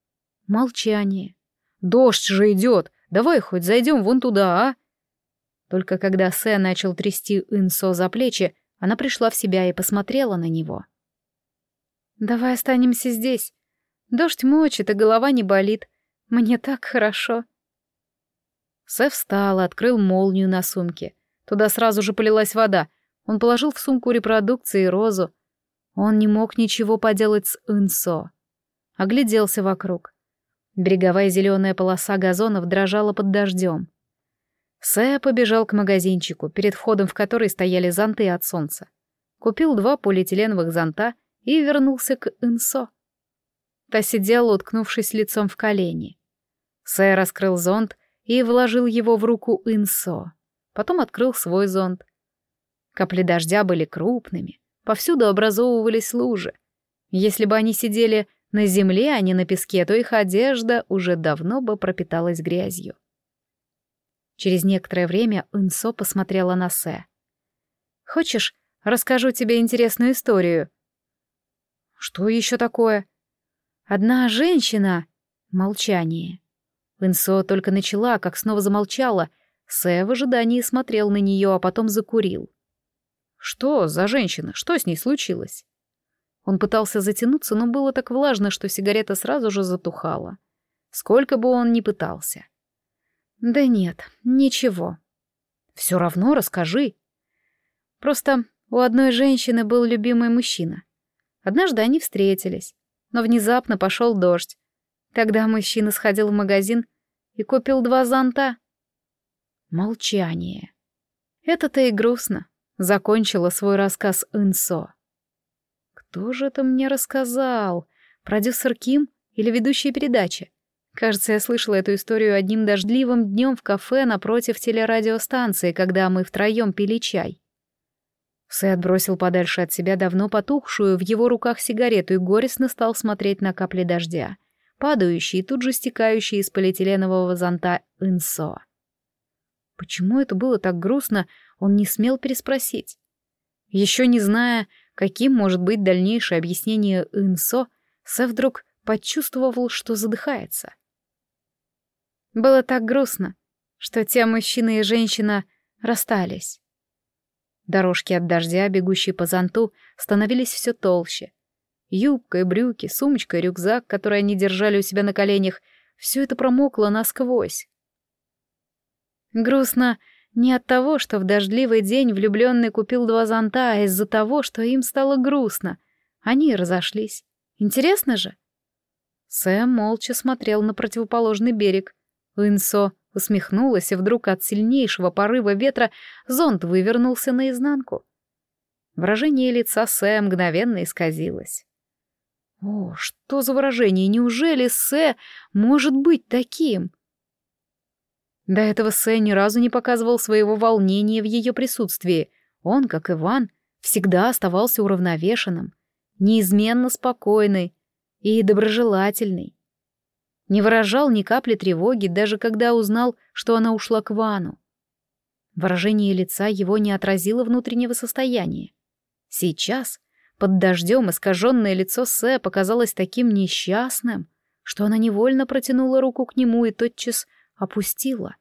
Молчание. «Дождь же идет! Давай хоть зайдем вон туда, а?» Только когда Сэ начал трясти Инсо за плечи, она пришла в себя и посмотрела на него. «Давай останемся здесь. Дождь мочит, и голова не болит. Мне так хорошо». Сэ встал, открыл молнию на сумке. Туда сразу же полилась вода. Он положил в сумку репродукции и розу. Он не мог ничего поделать с Инсо. Огляделся вокруг. Береговая зеленая полоса газонов дрожала под дождем. Сэ побежал к магазинчику, перед входом в который стояли зонты от солнца. Купил два полиэтиленовых зонта и вернулся к Инсо. Та сидела, уткнувшись лицом в колени. Сэ раскрыл зонт и вложил его в руку Инсо. Потом открыл свой зонт. Капли дождя были крупными, повсюду образовывались лужи. Если бы они сидели на земле, а не на песке, то их одежда уже давно бы пропиталась грязью. Через некоторое время Инсо посмотрела на Сэ. «Хочешь, расскажу тебе интересную историю?» «Что еще такое?» «Одна женщина...» Молчание. Инсо только начала, как снова замолчала. Сэ в ожидании смотрел на нее, а потом закурил. «Что за женщина? Что с ней случилось?» Он пытался затянуться, но было так влажно, что сигарета сразу же затухала. Сколько бы он ни пытался. «Да нет, ничего». Все равно расскажи. Просто у одной женщины был любимый мужчина. Однажды они встретились, но внезапно пошел дождь. Тогда мужчина сходил в магазин и купил два зонта. Молчание. Это-то и грустно. Закончила свой рассказ Инсо. Кто же это мне рассказал? Продюсер Ким или ведущая передачи? Кажется, я слышала эту историю одним дождливым днем в кафе напротив телерадиостанции, когда мы втроем пили чай. Сэ отбросил подальше от себя давно потухшую в его руках сигарету и горестно стал смотреть на капли дождя, падающие и тут же стекающие из полиэтиленового зонта Инсо. Почему это было так грустно, он не смел переспросить. Еще не зная, каким может быть дальнейшее объяснение Инсо, Сэ вдруг почувствовал, что задыхается. Было так грустно, что те мужчина и женщина расстались. Дорожки от дождя, бегущие по зонту, становились все толще. Юбка и брюки, сумочка и рюкзак, которые они держали у себя на коленях, все это промокло насквозь. Грустно не от того, что в дождливый день влюбленный купил два зонта, а из-за того, что им стало грустно. Они разошлись. Интересно же? Сэм молча смотрел на противоположный берег. Инсо усмехнулась, и вдруг от сильнейшего порыва ветра зонт вывернулся наизнанку. Выражение лица Сэ мгновенно исказилось. О, что за выражение? Неужели Сэ может быть таким? До этого Сэ ни разу не показывал своего волнения в ее присутствии. Он, как Иван, всегда оставался уравновешенным, неизменно спокойный и доброжелательный. Не выражал ни капли тревоги, даже когда узнал, что она ушла к Вану. Выражение лица его не отразило внутреннего состояния. Сейчас, под дождем, искаженное лицо Сэ показалось таким несчастным, что она невольно протянула руку к нему и тотчас опустила.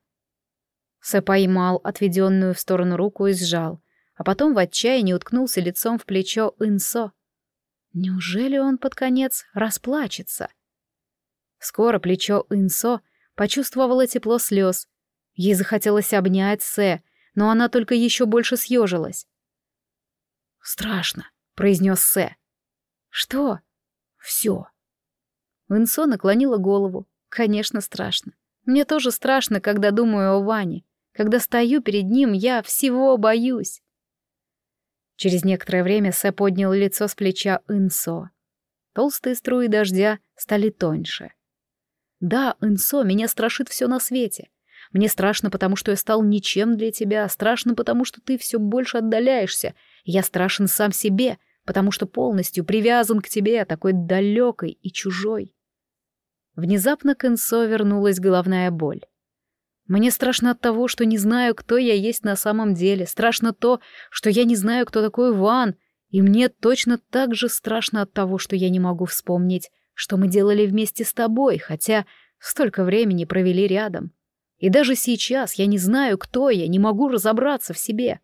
Сэ поймал отведенную в сторону руку и сжал, а потом в отчаянии уткнулся лицом в плечо Инсо. Неужели он под конец расплачется? Скоро плечо Инсо почувствовало тепло слез. Ей захотелось обнять Сэ, но она только еще больше съежилась. «Страшно», — произнес Сэ. «Что?» «Все». Инсо наклонила голову. «Конечно, страшно. Мне тоже страшно, когда думаю о Ване. Когда стою перед ним, я всего боюсь». Через некоторое время Сэ поднял лицо с плеча Инсо. Толстые струи дождя стали тоньше. «Да, Инсо, меня страшит все на свете. Мне страшно, потому что я стал ничем для тебя, страшно, потому что ты все больше отдаляешься. Я страшен сам себе, потому что полностью привязан к тебе, такой далекой и чужой». Внезапно к Инсо вернулась головная боль. «Мне страшно от того, что не знаю, кто я есть на самом деле. Страшно то, что я не знаю, кто такой Ван. И мне точно так же страшно от того, что я не могу вспомнить, что мы делали вместе с тобой, хотя столько времени провели рядом. И даже сейчас я не знаю, кто я, не могу разобраться в себе».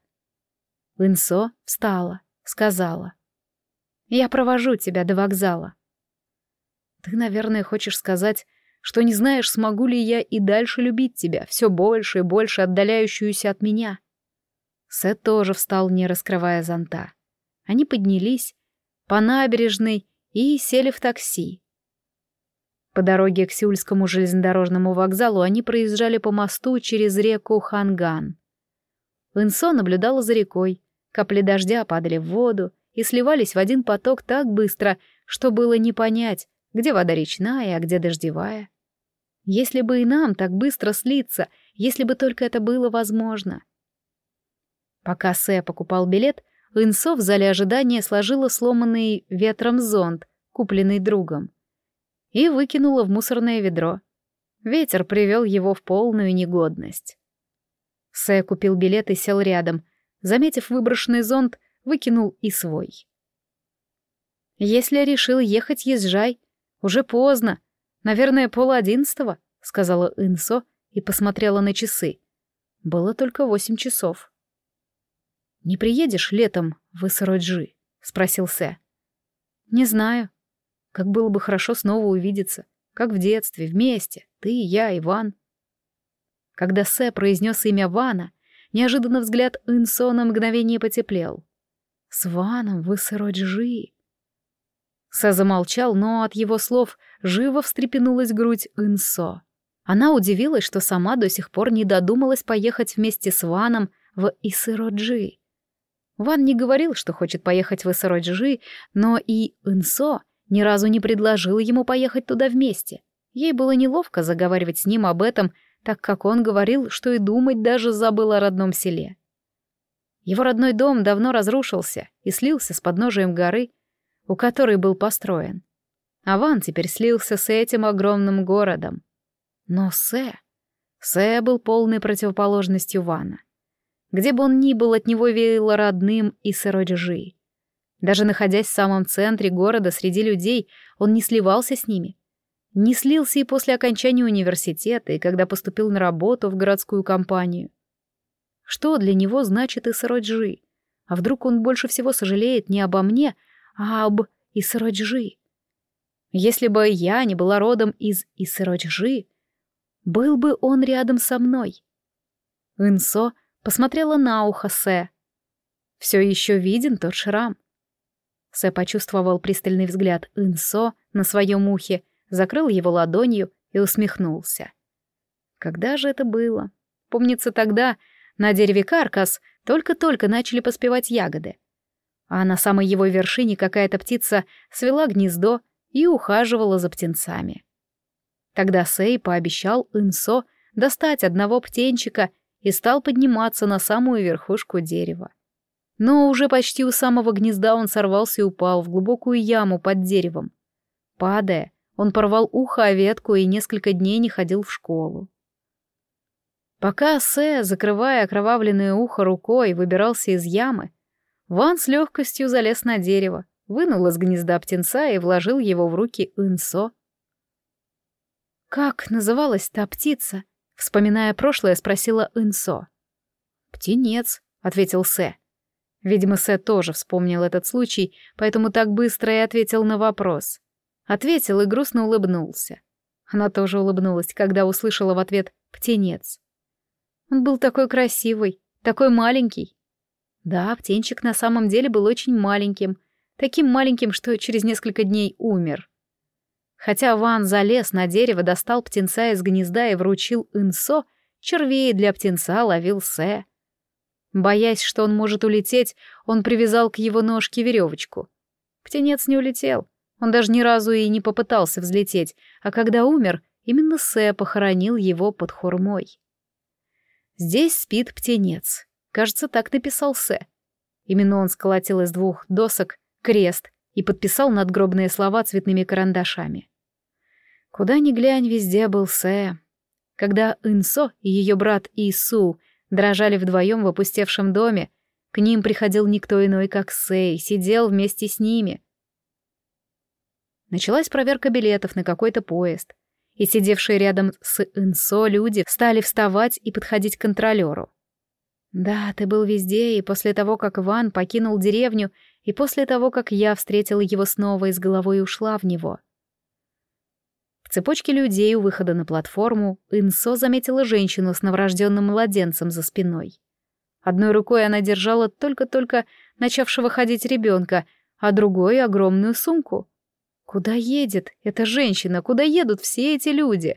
Инсо встала, сказала: «Я провожу тебя до вокзала». «Ты, наверное, хочешь сказать, что не знаешь, смогу ли я и дальше любить тебя, все больше и больше отдаляющуюся от меня». Сэ тоже встал, не раскрывая зонта. Они поднялись по набережной и сели в такси. По дороге к Сеульскому железнодорожному вокзалу они проезжали по мосту через реку Ханган. Инсо наблюдала за рекой. Капли дождя падали в воду и сливались в один поток так быстро, что было не понять, где вода речная, а где дождевая. Если бы и нам так быстро слиться, если бы только это было возможно. Пока Сэ покупал билет, Инсо в зале ожидания сложила сломанный ветром зонт, купленный другом, и выкинула в мусорное ведро. Ветер привел его в полную негодность. Сэ купил билет и сел рядом. Заметив выброшенный зонт, выкинул и свой. «Если решил ехать, езжай. Уже поздно. Наверное, пол одиннадцатого», — сказала Инсо и посмотрела на часы. Было только восемь часов. «Не приедешь летом в Исороджи?» — спросил Сэ. «Не знаю. Как было бы хорошо снова увидеться. Как в детстве, вместе. Ты, я, Иван». Когда Сэ произнес имя Вана, неожиданно взгляд Инсо на мгновение потеплел. «С Ваном вы сыроджи». Сэ замолчал, но от его слов живо встрепенулась грудь Инсо. Она удивилась, что сама до сих пор не додумалась поехать вместе с Ваном в Исыроджи. Ван не говорил, что хочет поехать в Исыроджи, но и Инсо ни разу не предложила ему поехать туда вместе. Ей было неловко заговаривать с ним об этом, так как он говорил, что и думать даже забыл о родном селе. Его родной дом давно разрушился и слился с подножием горы, у которой был построен. А Ван теперь слился с этим огромным городом. Но Сэ... Сэ был полной противоположностью Вана. Где бы он ни был, от него веяло родным и сыроджи. Даже находясь в самом центре города среди людей, он не сливался с ними. Не слился и после окончания университета, и когда поступил на работу в городскую компанию. Что для него значит Исыроджи? А вдруг он больше всего сожалеет не обо мне, а об Исыроджи? Если бы я не была родом из Исыроджи, был бы он рядом со мной. Инсо посмотрела на ухо Сэ. Все еще виден тот шрам. Сэ почувствовал пристальный взгляд Инсо на своем ухе, закрыл его ладонью и усмехнулся. Когда же это было? Помнится, тогда на дереве каркас только-только начали поспевать ягоды. А на самой его вершине какая-то птица свела гнездо и ухаживала за птенцами. Тогда Сэй пообещал Инсо достать одного птенчика и стал подниматься на самую верхушку дерева. Но уже почти у самого гнезда он сорвался и упал в глубокую яму под деревом. Падая, он порвал ухо о ветку и несколько дней не ходил в школу. Пока Сэ, закрывая окровавленное ухо рукой, выбирался из ямы, Ван с легкостью залез на дерево, вынул из гнезда птенца и вложил его в руки Инсо. «Как называлась та птица?» — вспоминая прошлое, спросила Инсо. «Птенец», — ответил Сэ. Видимо, Сэ тоже вспомнил этот случай, поэтому так быстро и ответил на вопрос. Ответил и грустно улыбнулся. Она тоже улыбнулась, когда услышала в ответ «птенец». Он был такой красивый, такой маленький. Да, птенчик на самом деле был очень маленьким, таким маленьким, что через несколько дней умер. Хотя Ван залез на дерево, достал птенца из гнезда и вручил Инсо, червей для птенца ловил Сэ. Боясь, что он может улететь, он привязал к его ножке веревочку. Птенец не улетел, он даже ни разу и не попытался взлететь, а когда умер, именно Сэ похоронил его под хурмой. «Здесь спит птенец», кажется, так написал Сэ. Именно он сколотил из двух досок крест и подписал надгробные слова цветными карандашами. Куда ни глянь, везде был Сэ. Когда Инсо и ее брат Ису дрожали вдвоем в опустевшем доме, к ним приходил никто иной, как Сэй, сидел вместе с ними. Началась проверка билетов на какой-то поезд, и сидевшие рядом с Инсо люди стали вставать и подходить к контролеру. «Да, ты был везде, и после того, как Ван покинул деревню, и после того, как я встретила его снова и с головой ушла в него». В цепочке людей у выхода на платформу Инсо заметила женщину с новорожденным младенцем за спиной. Одной рукой она держала только-только начавшего ходить ребенка, а другой — огромную сумку. Куда едет эта женщина? Куда едут все эти люди?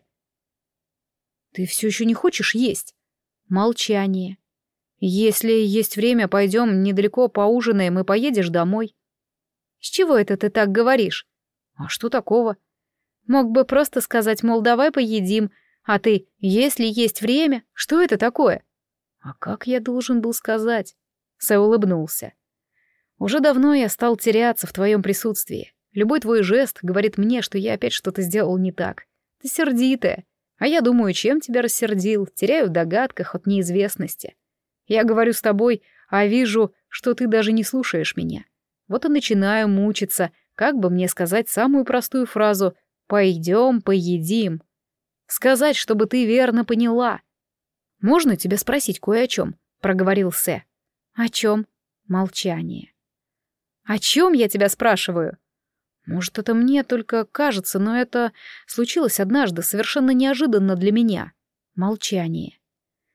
«Ты все еще не хочешь есть?» Молчание. «Если есть время, пойдем недалеко поужинаем и поедешь домой». «С чего это ты так говоришь?» «А что такого?» «Мог бы просто сказать, мол, давай поедим, а ты, если есть время, что это такое?» «А как я должен был сказать?» Сэ улыбнулся. «Уже давно я стал теряться в твоем присутствии. Любой твой жест говорит мне, что я опять что-то сделал не так. Ты сердитая, а я думаю, чем тебя рассердил, теряю в догадках от неизвестности. Я говорю с тобой, а вижу, что ты даже не слушаешь меня. Вот и начинаю мучиться, как бы мне сказать самую простую фразу «пойдем, поедим». Сказать, чтобы ты верно поняла. «Можно тебя спросить кое о чем?» — проговорил Сэ. «О чем?» — молчание. «О чем я тебя спрашиваю?» «Может, это мне только кажется, но это случилось однажды совершенно неожиданно для меня». Молчание.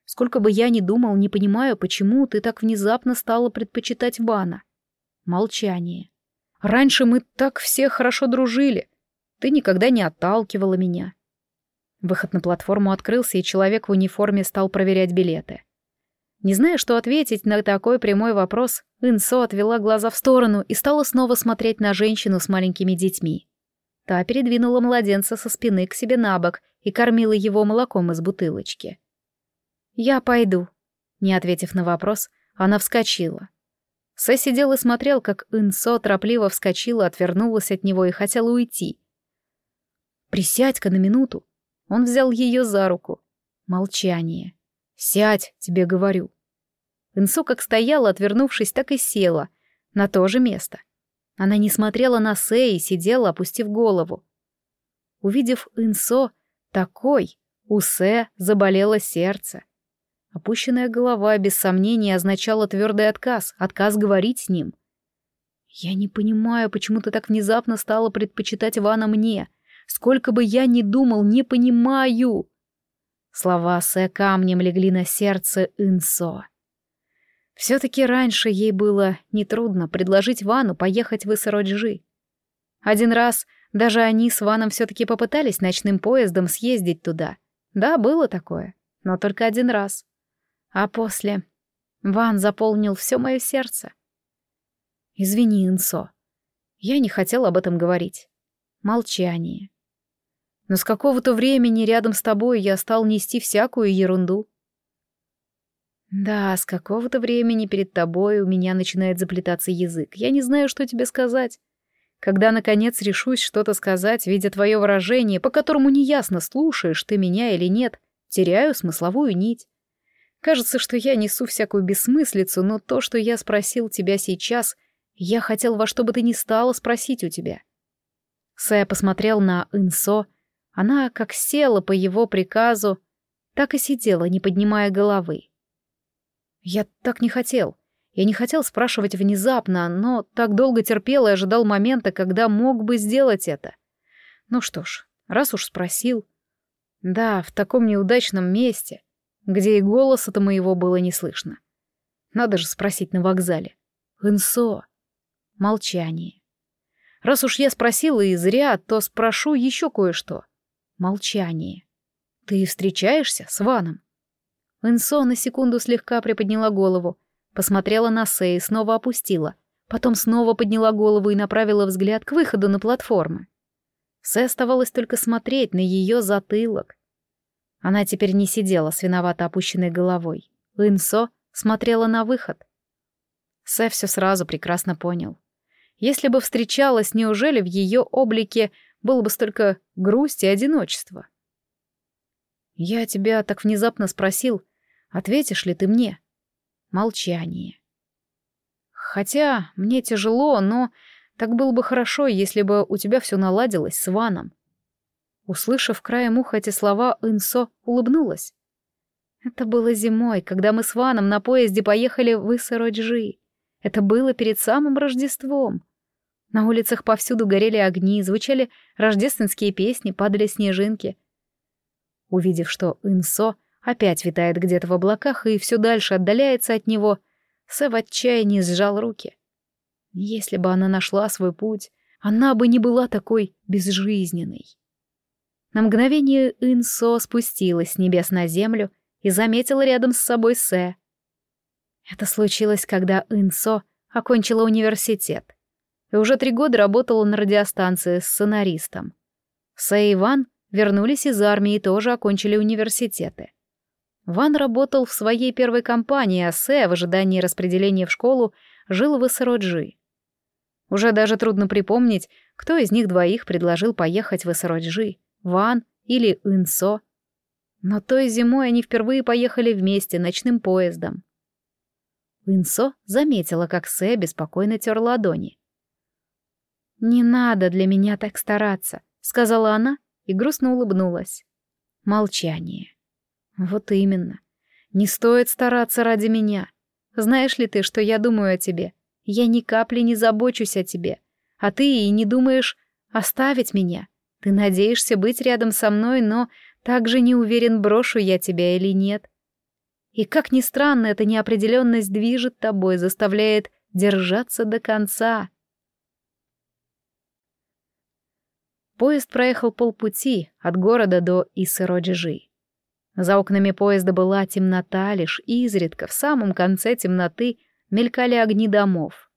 Сколько бы я ни думал, не понимаю, почему ты так внезапно стала предпочитать Вана. Молчание. Раньше мы так все хорошо дружили. Ты никогда не отталкивала меня. Выход на платформу открылся, и человек в униформе стал проверять билеты. Не зная, что ответить на такой прямой вопрос, Инсо отвела глаза в сторону и стала снова смотреть на женщину с маленькими детьми. Та передвинула младенца со спины к себе на бок и кормила его молоком из бутылочки. «Я пойду», — не ответив на вопрос, она вскочила. Сэ сидел и смотрел, как Инсо торопливо вскочила, отвернулась от него и хотела уйти. «Присядь-ка на минуту». Он взял ее за руку. Молчание. «Сядь, тебе говорю». Инсо как стояла, отвернувшись, так и села. На то же место. Она не смотрела на Сэ и сидела, опустив голову. Увидев Инсо такой, у Сэ заболело сердце. Опущенная голова, без сомнения, означала твердый отказ, отказ говорить с ним. «Я не понимаю, почему ты так внезапно стала предпочитать Вана мне. Сколько бы я ни думал, не понимаю!» Слова Сэ камнем легли на сердце Инсо. Все-таки раньше ей было нетрудно предложить Вану поехать в Исороджи. Один раз даже они с Ваном все-таки попытались ночным поездом съездить туда. Да, было такое, но только один раз. А после Ван заполнил все мое сердце. «Извини, Инсо, я не хотел об этом говорить». Молчание. «Но с какого-то времени рядом с тобой я стал нести всякую ерунду». «Да, с какого-то времени перед тобой у меня начинает заплетаться язык. Я не знаю, что тебе сказать. Когда, наконец, решусь что-то сказать, видя твое выражение, по которому неясно, слушаешь ты меня или нет, теряю смысловую нить. Кажется, что я несу всякую бессмыслицу, но то, что я спросил тебя сейчас, я хотел во что бы ты ни стала спросить у тебя». Сэ посмотрел на Инсо. Она как села по его приказу, так и сидела, не поднимая головы. «Я так не хотел. Я не хотел спрашивать внезапно, но так долго терпел и ожидал момента, когда мог бы сделать это. Ну что ж, раз уж спросил. Да, в таком неудачном месте, где и голоса-то моего было не слышно. Надо же спросить на вокзале. Инсо». Молчание. «Раз уж я спросила и зря, то спрошу еще кое-что». Молчание. «Ты встречаешься с Ваном?» Инсо на секунду слегка приподняла голову, посмотрела на Сэ и снова опустила, потом снова подняла голову и направила взгляд к выходу на платформы. Сэ оставалось только смотреть на ее затылок. Она теперь не сидела с виновато опущенной головой. Инсо смотрела на выход. Сэ все сразу прекрасно понял. Если бы встречалась, неужели в ее облике было бы столько грусти и одиночества? «Я тебя так внезапно спросил, ответишь ли ты мне?» Молчание. «Хотя мне тяжело, но так было бы хорошо, если бы у тебя все наладилось с Ваном». Услышав краем уха эти слова, Инсо улыбнулась. «Это было зимой, когда мы с Ваном на поезде поехали в Исороджи. Это было перед самым Рождеством. На улицах повсюду горели огни, звучали рождественские песни, падали снежинки». Увидев, что Инсо опять витает где-то в облаках и все дальше отдаляется от него, Сэ в отчаянии сжал руки. Если бы она нашла свой путь, она бы не была такой безжизненной. На мгновение Инсо спустилась с небес на землю и заметила рядом с собой Сэ. Это случилось, когда Инсо окончила университет и уже три года работала на радиостанции с сценаристом. Сэ и Ван вернулись из армии и тоже окончили университеты. Ван работал в своей первой компании, а Сэ в ожидании распределения в школу жил в Исороджи. Уже даже трудно припомнить, кто из них двоих предложил поехать в Исороджи, Ван или Инсо. Но той зимой они впервые поехали вместе ночным поездом. Инсо заметила, как Сэ беспокойно тер ладони. «Не надо для меня так стараться», — сказала она и грустно улыбнулась. Молчание. «Вот именно. Не стоит стараться ради меня. Знаешь ли ты, что я думаю о тебе? Я ни капли не забочусь о тебе. А ты и не думаешь оставить меня. Ты надеешься быть рядом со мной, но также не уверен, брошу я тебя или нет». И, как ни странно, эта неопределенность движет тобой, заставляет держаться до конца. Поезд проехал полпути от города до Иссыроджи. За окнами поезда была темнота, лишь изредка в самом конце темноты мелькали огни домов.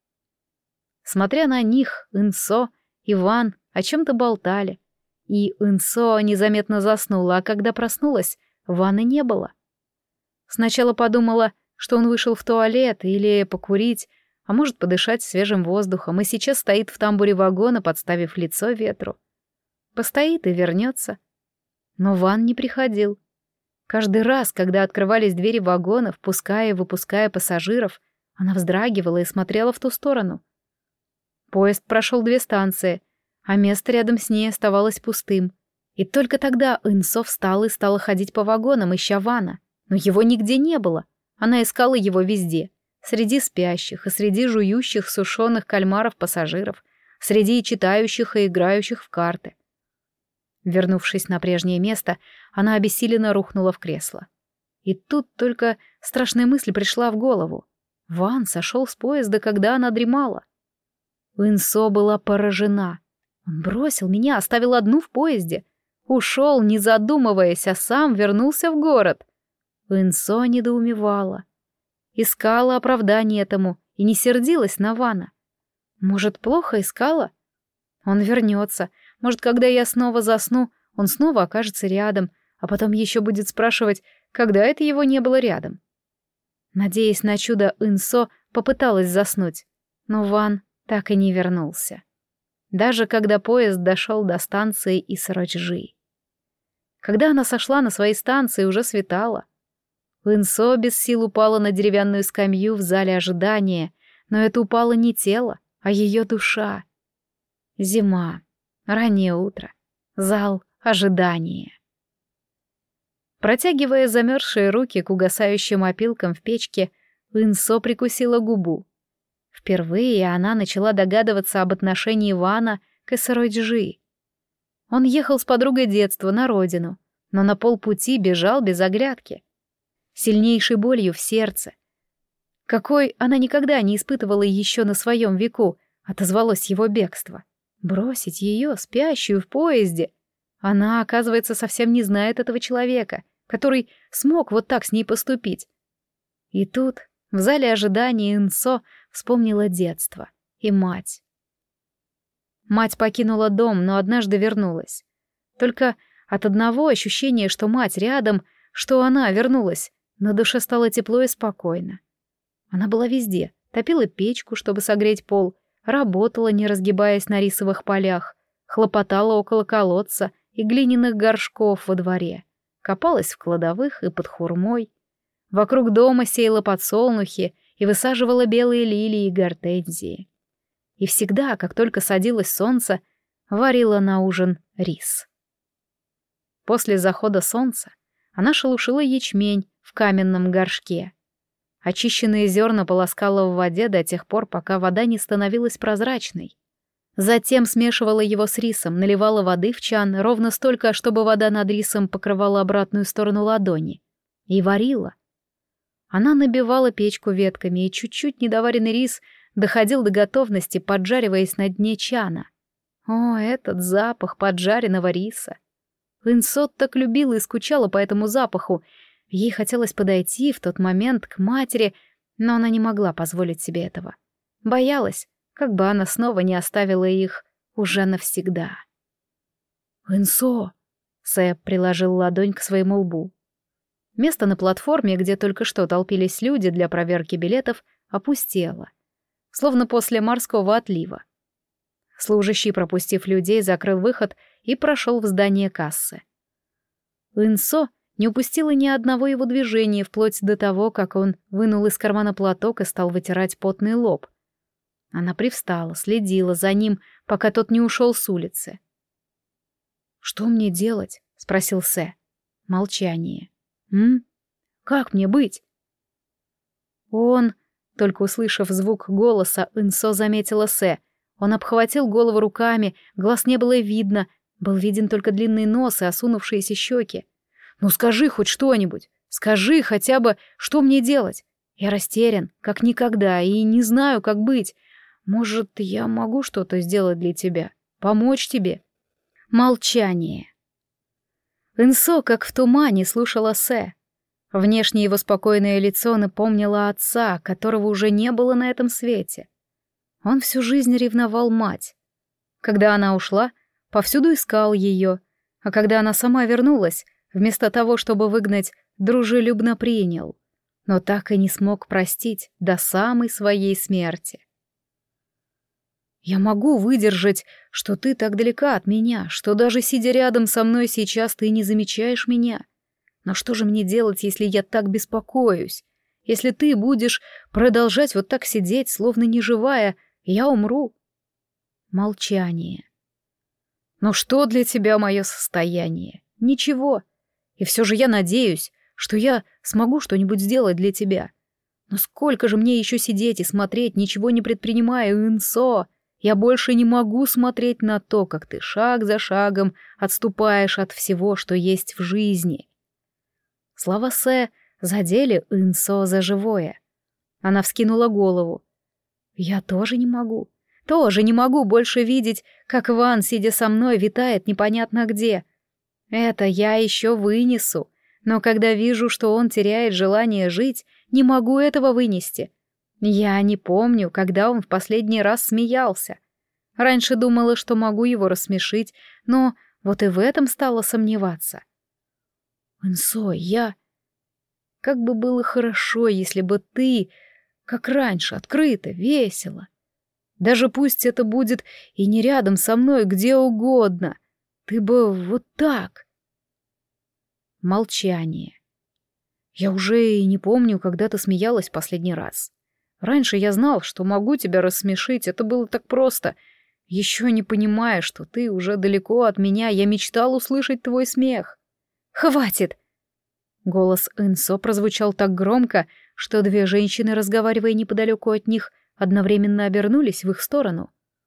Смотря на них, Инсо и Ван о чем-то болтали, и Инсо незаметно заснула, а когда проснулась, Вана не было. Сначала подумала, что он вышел в туалет или покурить, а может подышать свежим воздухом, и сейчас стоит в тамбуре вагона, подставив лицо ветру. Постоит и вернется. Но Ван не приходил. Каждый раз, когда открывались двери вагона, впуская и выпуская пассажиров, она вздрагивала и смотрела в ту сторону. Поезд прошел две станции, а место рядом с ней оставалось пустым. И только тогда Инсо встала и стала ходить по вагонам, ища Вана. Но его нигде не было. Она искала его везде. Среди спящих и среди жующих сушеных кальмаров пассажиров, среди читающих и играющих в карты. Вернувшись на прежнее место, она обессиленно рухнула в кресло. И тут только страшная мысль пришла в голову. Ван сошел с поезда, когда она дремала. Инсо была поражена. Он бросил меня, оставил одну в поезде. Ушел, не задумываясь, а сам вернулся в город. Инсо недоумевала. Искала оправдание этому и не сердилась на Вана. Может, плохо искала? Он вернется. Может, когда я снова засну, он снова окажется рядом, а потом еще будет спрашивать, когда это его не было рядом. Надеясь на чудо, Инсо попыталась заснуть, но Ван так и не вернулся. Даже когда поезд дошел до станции Иссыроджи. Когда она сошла на своей станции, уже светало. Инсо без сил упала на деревянную скамью в зале ожидания, но это упало не тело, а ее душа. Зима, раннее утро, зал ожидания. Протягивая замерзшие руки к угасающим опилкам в печке, Инсо прикусила губу. Впервые она начала догадываться об отношении Вана к Иссыроджи. Он ехал с подругой детства на родину, но на полпути бежал без оглядки. Сильнейшей болью в сердце, какой она никогда не испытывала еще на своем веку, отозвалось его бегство. Бросить ее, спящую в поезде. Она, оказывается, совсем не знает этого человека, который смог вот так с ней поступить. И тут, в зале ожидания, Инсо вспомнила детство и мать. Мать покинула дом, но однажды вернулась. Только от одного ощущения, что мать рядом, что она вернулась, на душе стало тепло и спокойно. Она была везде, топила печку, чтобы согреть пол, работала, не разгибаясь на рисовых полях, хлопотала около колодца и глиняных горшков во дворе, копалась в кладовых и под хурмой. Вокруг дома сеяла подсолнухи и высаживала белые лилии и гортензии. И всегда, как только садилось солнце, варила на ужин рис. После захода солнца она шелушила ячмень в каменном горшке. Очищенные зерна полоскала в воде до тех пор, пока вода не становилась прозрачной. Затем смешивала его с рисом, наливала воды в чан ровно столько, чтобы вода над рисом покрывала обратную сторону ладони. И варила. Она набивала печку ветками, и чуть-чуть недоваренный рис доходил до готовности, поджариваясь на дне чана. О, этот запах поджаренного риса! Инсо так любила и скучала по этому запаху. Ей хотелось подойти в тот момент к матери, но она не могла позволить себе этого. Боялась, как бы она снова не оставила их уже навсегда. «Инсо!» — Сэп приложил ладонь к своему лбу. Место на платформе, где только что толпились люди для проверки билетов, опустело, словно после морского отлива. Служащий, пропустив людей, закрыл выход и прошел в здание кассы. Инсо не упустила ни одного его движения, вплоть до того, как он вынул из кармана платок и стал вытирать потный лоб. Она привстала, следила за ним, пока тот не ушел с улицы. «Что мне делать?» — спросил Сэ. Молчание. «М? Как мне быть?» Он, только услышав звук голоса, Инсо заметила Сэ. Он обхватил голову руками, глаз не было видно, был виден только длинный нос и осунувшиеся щеки. «Ну скажи хоть что-нибудь! Скажи хотя бы, что мне делать? Я растерян, как никогда, и не знаю, как быть. Может, я могу что-то сделать для тебя? Помочь тебе?» Молчание. Инсо, как в тумане, слушала Сэ. Внешне его спокойное лицо напомнило отца, которого уже не было на этом свете. Он всю жизнь ревновал мать. Когда она ушла, повсюду искал ее, а когда она сама вернулась, вместо того, чтобы выгнать, дружелюбно принял, но так и не смог простить до самой своей смерти. «Я могу выдержать, что ты так далека от меня, что даже сидя рядом со мной сейчас ты не замечаешь меня. Но что же мне делать, если я так беспокоюсь? Если ты будешь продолжать вот так сидеть, словно неживая, я умру». Молчание. «Но что для тебя мое состояние? Ничего. И все же я надеюсь, что я смогу что-нибудь сделать для тебя. Но сколько же мне еще сидеть и смотреть, ничего не предпринимая, Инсо? Я больше не могу смотреть на то, как ты шаг за шагом отступаешь от всего, что есть в жизни». Слова Сэ задели Инсо за живое. Она вскинула голову. «Я тоже не могу. Тоже не могу больше видеть, как Ван, сидя со мной, витает непонятно где. Это я еще вынесу, но когда вижу, что он теряет желание жить, не могу этого вынести. Я не помню, когда он в последний раз смеялся. Раньше думала, что могу его рассмешить, но вот и в этом стала сомневаться. Инсо, я... Как бы было хорошо, если бы ты, как раньше, открыто, весело. Даже пусть это будет и не рядом со мной, где угодно. Ты бы вот так. Молчание. Я уже и не помню, когда ты смеялась последний раз. Раньше я знал, что могу тебя рассмешить, это было так просто. Еще не понимая, что ты уже далеко от меня, я мечтал услышать твой смех. «Хватит!» Голос Инсо прозвучал так громко, что две женщины, разговаривая неподалеку от них, одновременно обернулись в их сторону.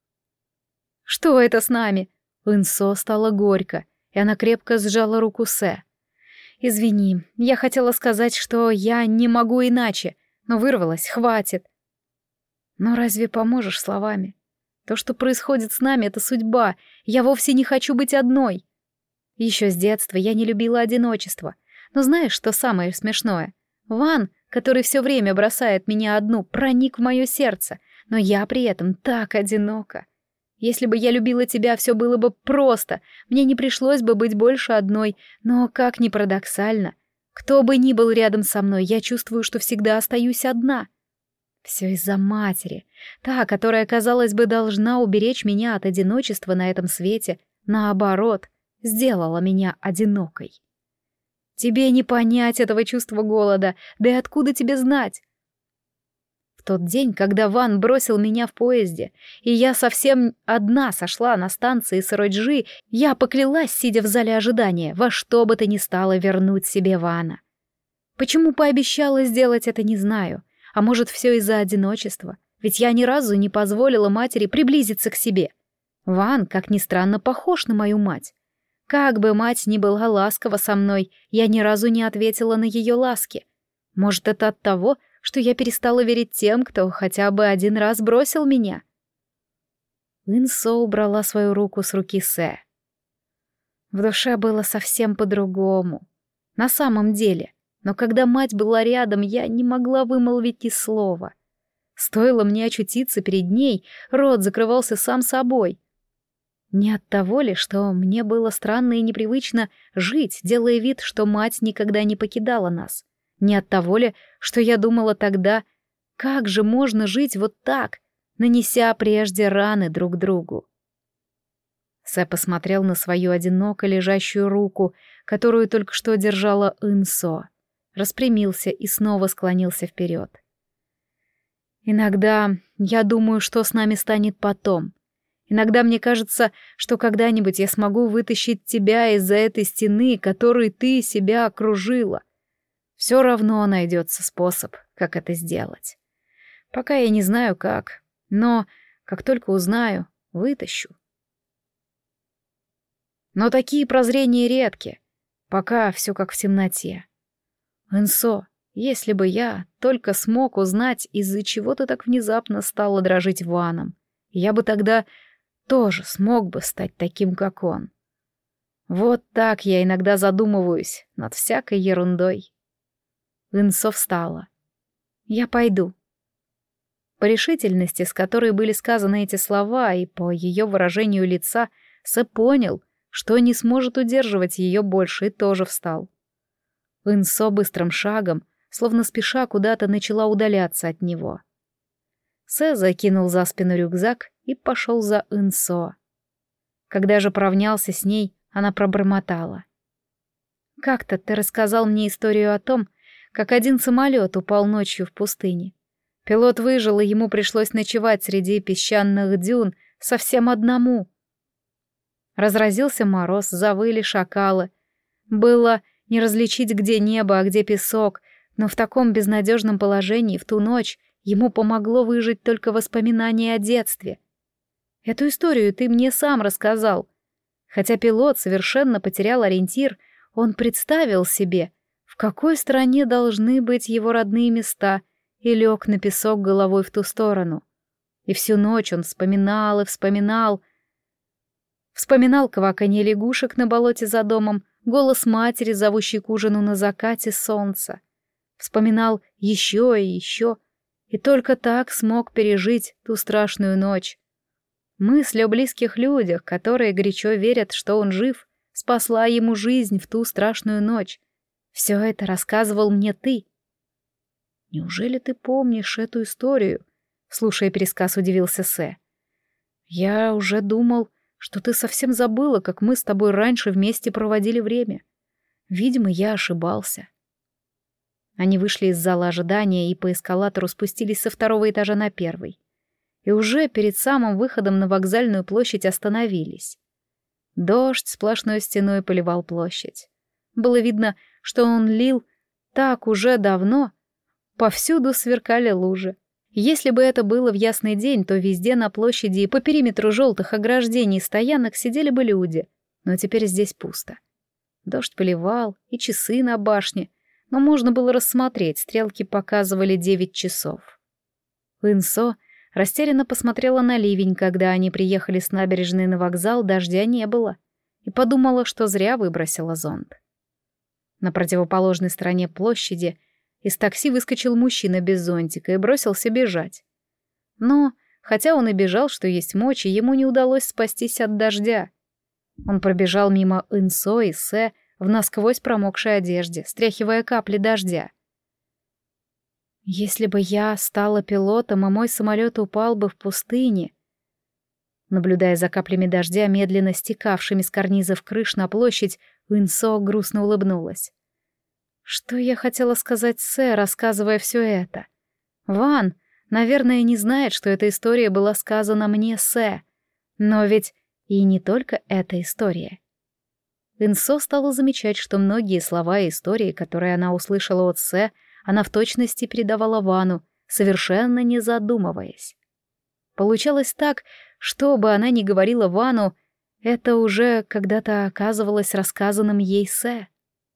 «Что это с нами?» Инсо стало горько, и она крепко сжала руку Сэ. «Извини, я хотела сказать, что я не могу иначе, но вырвалась, хватит». «Но разве поможешь словами? То, что происходит с нами, — это судьба, я вовсе не хочу быть одной. Еще с детства я не любила одиночество. Но знаешь, что самое смешное? Ван, который все время бросает меня одну, проник в мое сердце, но я при этом так одинока. Если бы я любила тебя, все было бы просто, мне не пришлось бы быть больше одной, но, как ни парадоксально, кто бы ни был рядом со мной, я чувствую, что всегда остаюсь одна. Все из-за матери, та, которая, казалось бы, должна уберечь меня от одиночества на этом свете, наоборот, сделала меня одинокой. Тебе не понять этого чувства голода, да и откуда тебе знать? В тот день, когда Ван бросил меня в поезде, и я совсем одна сошла на станции Сорочжи, я поклялась, сидя в зале ожидания, во что бы то ни стало вернуть себе Вана. Почему пообещала сделать это, не знаю. А может, все из-за одиночества, ведь я ни разу не позволила матери приблизиться к себе. Ван, как ни странно, похож на мою мать. Как бы мать ни была ласкова со мной, я ни разу не ответила на ее ласки. Может, это от того, что я перестала верить тем, кто хотя бы один раз бросил меня? Инсо убрала свою руку с руки Сэ. В душе было совсем по-другому. На самом деле. Но когда мать была рядом, я не могла вымолвить ни слова. Стоило мне очутиться перед ней, рот закрывался сам собой. Не от того ли, что мне было странно и непривычно жить, делая вид, что мать никогда не покидала нас? Не от того ли, что я думала тогда, как же можно жить вот так, нанеся прежде раны друг другу? Сэ посмотрел на свою одиноко лежащую руку, которую только что держала Инсо, распрямился и снова склонился вперед. «Иногда я думаю, что с нами станет потом. Иногда мне кажется, что когда-нибудь я смогу вытащить тебя из-за этой стены, которой ты себя окружила. Все равно найдется способ, как это сделать. Пока я не знаю как, но как только узнаю, вытащу. Но такие прозрения редки, пока все как в темноте. Энсо, если бы я только смог узнать, из-за чего ты так внезапно стала дрожить Ваном, я бы тогда тоже смог бы стать таким, как он. Вот так я иногда задумываюсь над всякой ерундой. Энсо встала. Я пойду. По решительности, с которой были сказаны эти слова, и по ее выражению лица, Сэ понял, что не сможет удерживать ее больше, и тоже встал. Энсо быстрым шагом, словно спеша куда-то, начала удаляться от него. Сэ закинул за спину рюкзак и пошел за Энсо. Когда же поравнялся с ней, она пробормотала. «Как-то ты рассказал мне историю о том, как один самолет упал ночью в пустыне. Пилот выжил, и ему пришлось ночевать среди песчаных дюн совсем одному. Разразился мороз, завыли шакалы. Было не различить, где небо, а где песок, но в таком безнадежном положении в ту ночь ему помогло выжить только воспоминание о детстве. Эту историю ты мне сам рассказал. Хотя пилот совершенно потерял ориентир, он представил себе, в какой стране должны быть его родные места, и лег на песок головой в ту сторону. И всю ночь он вспоминал и вспоминал. Вспоминал кваканье лягушек на болоте за домом, голос матери, зовущей к ужину на закате солнца. Вспоминал еще и еще, и только так смог пережить ту страшную ночь. Мысль о близких людях, которые горячо верят, что он жив, спасла ему жизнь в ту страшную ночь. Все это рассказывал мне ты. Неужели ты помнишь эту историю? Слушая пересказ, удивился Сэ. Я уже думал, что ты совсем забыла, как мы с тобой раньше вместе проводили время. Видимо, я ошибался. Они вышли из зала ожидания и по эскалатору спустились со второго этажа на первый. И уже перед самым выходом на вокзальную площадь остановились. Дождь сплошной стеной поливал площадь. Было видно, что он лил так уже давно. Повсюду сверкали лужи. Если бы это было в ясный день, то везде на площади и по периметру желтых ограждений и стоянок сидели бы люди. Но теперь здесь пусто. Дождь поливал, и часы на башне, но можно было рассмотреть, стрелки показывали девять часов. Энсо растерянно посмотрела на ливень, когда они приехали с набережной на вокзал, дождя не было, и подумала, что зря выбросила зонт. На противоположной стороне площади из такси выскочил мужчина без зонтика и бросился бежать. Но, хотя он и бежал, что есть мочи, ему не удалось спастись от дождя. Он пробежал мимо Энсо и Сэ в насквозь промокшей одежде, стряхивая капли дождя. «Если бы я стала пилотом, и мой самолет упал бы в пустыне...» Наблюдая за каплями дождя, медленно стекавшими с карнизов крыш на площадь, Энсо грустно улыбнулась. Что я хотела сказать Сэ, рассказывая все это? Ван, наверное, не знает, что эта история была сказана мне Сэ. Но ведь и не только эта история. Энсо стала замечать, что многие слова и истории, которые она услышала от Сэ, она в точности передавала Вану, совершенно не задумываясь. Получалось так, что бы она ни говорила Вану, это уже когда-то оказывалось рассказанным ей Сэ.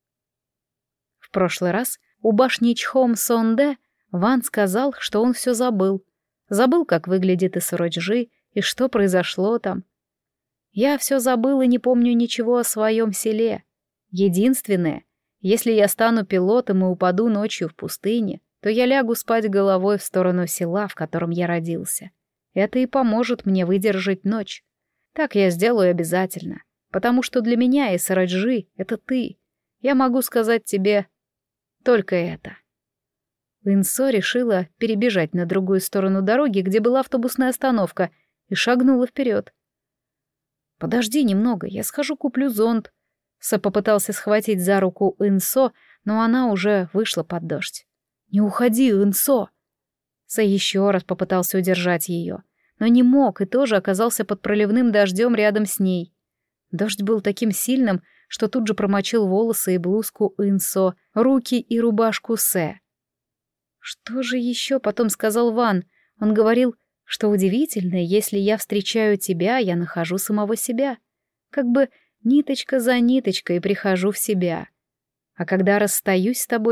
В прошлый раз у башни Чхом-Сонде Ван сказал, что он все забыл. Забыл, как выглядит Исороджи и что произошло там. Я все забыл и не помню ничего о своем селе. Единственное, если я стану пилотом и упаду ночью в пустыне, то я лягу спать головой в сторону села, в котором я родился. Это и поможет мне выдержать ночь. Так я сделаю обязательно, потому что для меня Исороджи — это ты. Я могу сказать тебе только это. Энсо решила перебежать на другую сторону дороги, где была автобусная остановка, и шагнула вперед. «Подожди немного, я схожу куплю зонт». Сэ попытался схватить за руку Энсо, но она уже вышла под дождь. «Не уходи, Энсо!» Сэ еще раз попытался удержать ее, но не мог и тоже оказался под проливным дождем рядом с ней. Дождь был таким сильным, что тут же промочил волосы и блузку Энсо, руки и рубашку Сэ. Что же еще потом сказал Ван? Он говорил, что удивительно, если я встречаю тебя, я нахожу самого себя. Как бы ниточка за ниточкой прихожу в себя. А когда расстаюсь с тобой,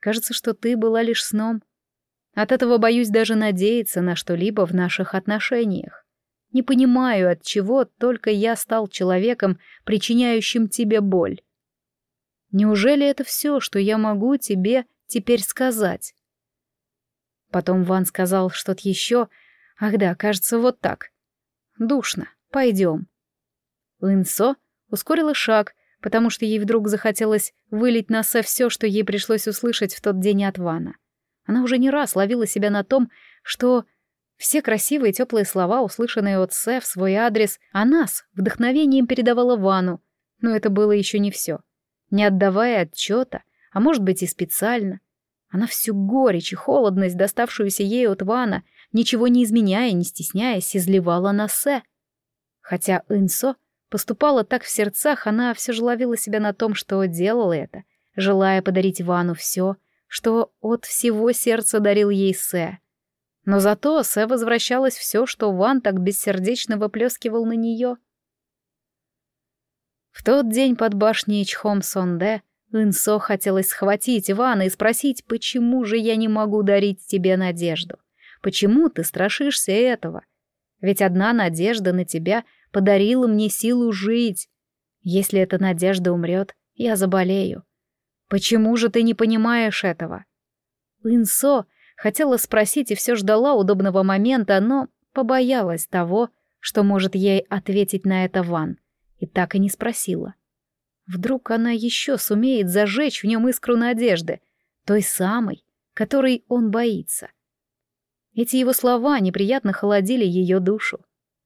Кажется, что ты была лишь сном. От этого боюсь даже надеяться на что-либо в наших отношениях. Не понимаю, от чего только я стал человеком, причиняющим тебе боль. Неужели это все, что я могу тебе теперь сказать?» Потом Ван сказал что-то еще. Ах да, кажется, вот так. «Душно. Пойдем». Инсо ускорила шаг, потому что ей вдруг захотелось вылить на Сэ все, что ей пришлось услышать в тот день от Вана. Она уже не раз ловила себя на том, что все красивые теплые слова, услышанные от Сэ в свой адрес, она с вдохновением передавала Вану, но это было еще не все. Не отдавая отчета, а может быть и специально, она всю горечь и холодность, доставшуюся ей от Вана, ничего не изменяя, не стесняясь, изливала на Сэ. Хотя Инсо поступала так в сердцах, она все же ловила себя на том, что делала это, желая подарить Вану все, что от всего сердца дарил ей Сэ. Но зато Сэ возвращалось все, что Ван так бессердечно выплескивал на нее. В тот день под башней Чхом-Сонде Инсо хотелось схватить Вана и спросить, почему же я не могу дарить тебе надежду? Почему ты страшишься этого? Ведь одна надежда на тебя подарила мне силу жить. Если эта надежда умрет, я заболею. Почему же ты не понимаешь этого?» Инсо хотела спросить и все ждала удобного момента, но побоялась того, что может ей ответить на это Ван, и так и не спросила. Вдруг она еще сумеет зажечь в нем искру надежды, той самой, которой он боится. Эти его слова неприятно холодили ее душу.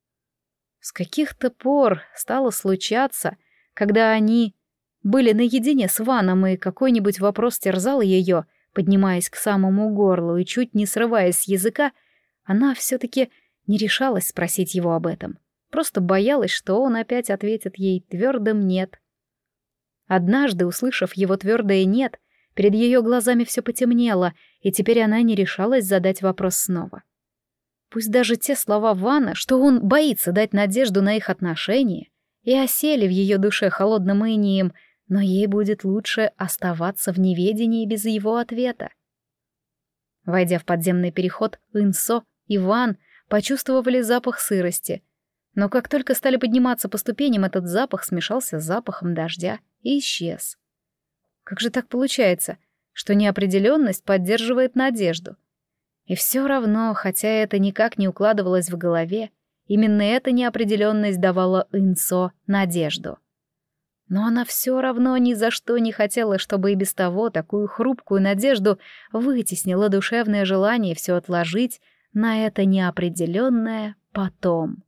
С каких-то пор стало случаться, когда они были наедине с Ваном, и какой-нибудь вопрос терзал ее, поднимаясь к самому горлу и чуть не срываясь с языка, она все-таки не решалась спросить его об этом, просто боялась, что он опять ответит ей твердым «нет». Однажды, услышав его твердое «нет», перед ее глазами все потемнело, и теперь она не решалась задать вопрос снова. Пусть даже те слова Вана, что он боится дать надежду на их отношения, и осели в ее душе холодным инием, но ей будет лучше оставаться в неведении без его ответа. Войдя в подземный переход, Инсо и Ван почувствовали запах сырости, но как только стали подниматься по ступеням, этот запах смешался с запахом дождя и исчез. Как же так получается, что неопределенность поддерживает надежду? И все равно, хотя это никак не укладывалось в голове, именно эта неопределенность давала Инсо надежду. Но она все равно ни за что не хотела, чтобы и без того такую хрупкую надежду вытеснило душевное желание все отложить на это неопределенное потом.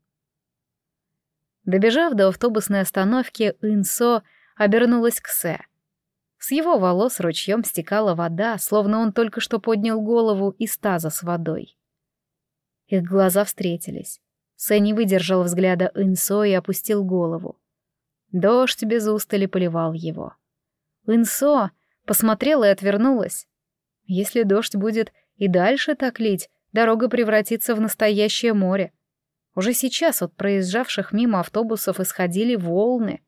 Добежав до автобусной остановки, Инсо обернулась к Сэ. С его волос ручьем стекала вода, словно он только что поднял голову из таза с водой. Их глаза встретились. Сэ не выдержал взгляда Инсо и опустил голову. Дождь без устали поливал его. Инсо посмотрела и отвернулась. Если дождь будет и дальше так лить, дорога превратится в настоящее море. Уже сейчас от проезжавших мимо автобусов исходили волны.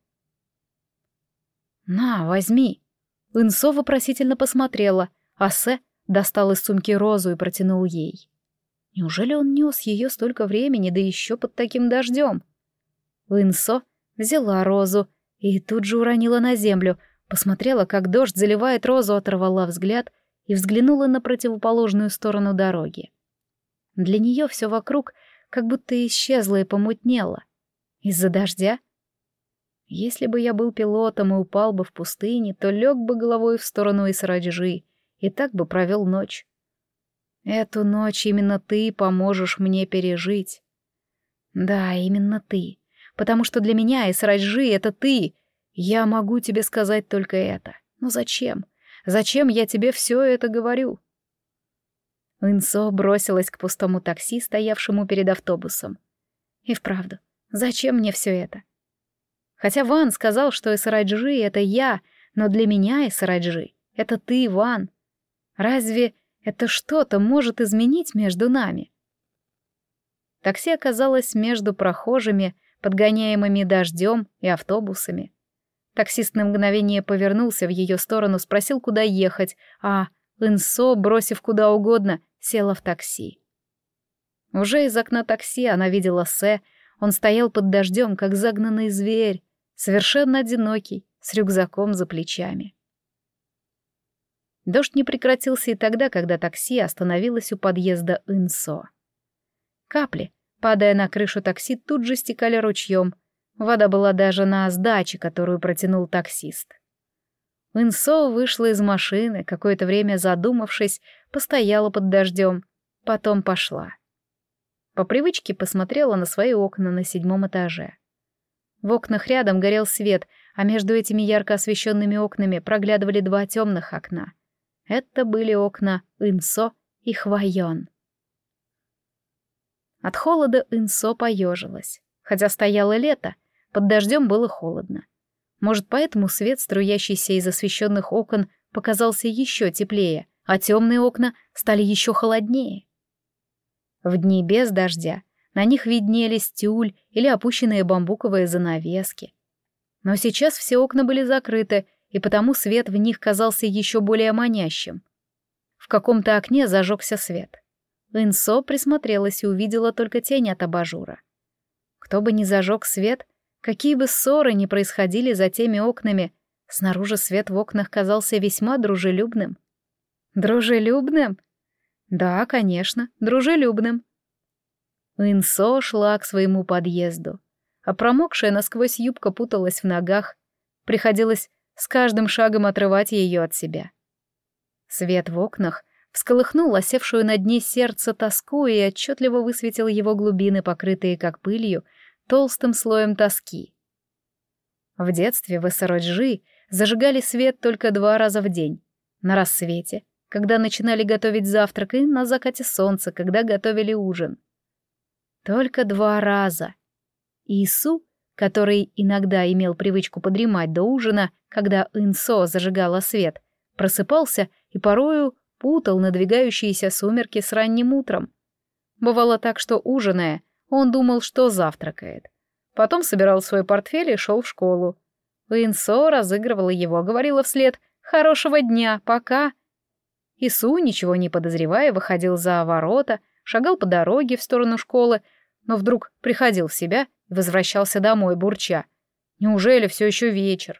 «На, возьми!» Инсо вопросительно посмотрела, а Сэ достал из сумки розу и протянул ей. Неужели он нес ее столько времени, да еще под таким дождем? Инсо взяла розу и тут же уронила на землю, посмотрела, как дождь заливает розу, оторвала взгляд и взглянула на противоположную сторону дороги. Для нее все вокруг как будто исчезло и помутнело. Из-за дождя? Если бы я был пилотом и упал бы в пустыне, то лег бы головой в сторону Исраджи и так бы провел ночь. Эту ночь именно ты поможешь мне пережить. Да, именно ты. Потому что для меня Исраджи — это ты. Я могу тебе сказать только это. Но зачем? Зачем я тебе все это говорю? Инсо бросилась к пустому такси, стоявшему перед автобусом. И вправду, зачем мне все это? Хотя Ван сказал, что Исраджи — это я, но для меня Исраджи — это ты, Ван. Разве это что-то может изменить между нами? Такси оказалось между прохожими, подгоняемыми дождем, и автобусами. Таксист на мгновение повернулся в ее сторону, спросил, куда ехать, а Инсо, бросив куда угодно, села в такси. Уже из окна такси она видела Сэ, он стоял под дождем, как загнанный зверь, совершенно одинокий, с рюкзаком за плечами. Дождь не прекратился и тогда, когда такси остановилось у подъезда Инсо. Капли, падая на крышу такси, тут же стекали ручьем. Вода была даже на сдаче, которую протянул таксист. Инсо вышла из машины, какое-то время задумавшись, постояла под дождем, потом пошла. По привычке посмотрела на свои окна на седьмом этаже. В окнах рядом горел свет, а между этими ярко освещенными окнами проглядывали два темных окна. Это были окна Инсо и Хвайон. От холода Инсо поежилась. Хотя стояло лето, под дождем было холодно. Может, поэтому свет, струящийся из освещенных окон, показался еще теплее, а темные окна стали еще холоднее. В дни без дождя на них виднелись тюль или опущенные бамбуковые занавески. Но сейчас все окна были закрыты, и потому свет в них казался еще более манящим. В каком-то окне зажегся свет. Инсо присмотрелась и увидела только тень от абажура. Кто бы ни зажег свет, какие бы ссоры ни происходили за теми окнами, снаружи свет в окнах казался весьма дружелюбным. Дружелюбным? Да, конечно, дружелюбным. Инсо шла к своему подъезду, а промокшая насквозь юбка путалась в ногах. Приходилось с каждым шагом отрывать ее от себя. Свет в окнах всколыхнул осевшую на дне сердца тоску и отчетливо высветил его глубины, покрытые как пылью, толстым слоем тоски. В детстве в Эссороджи зажигали свет только два раза в день. На рассвете, когда начинали готовить завтрак, и на закате солнца, когда готовили ужин. Только два раза. Ису, который иногда имел привычку подремать до ужина, когда Инсо зажигала свет, просыпался и порою путал надвигающиеся сумерки с ранним утром. Бывало так, что, ужиная, он думал, что завтракает. Потом собирал свой портфель и шел в школу. Инсо разыгрывала его, говорила вслед «Хорошего дня, пока». Ису, ничего не подозревая, выходил за ворота, шагал по дороге в сторону школы, но вдруг приходил в себя и возвращался домой, бурча. Неужели все еще вечер?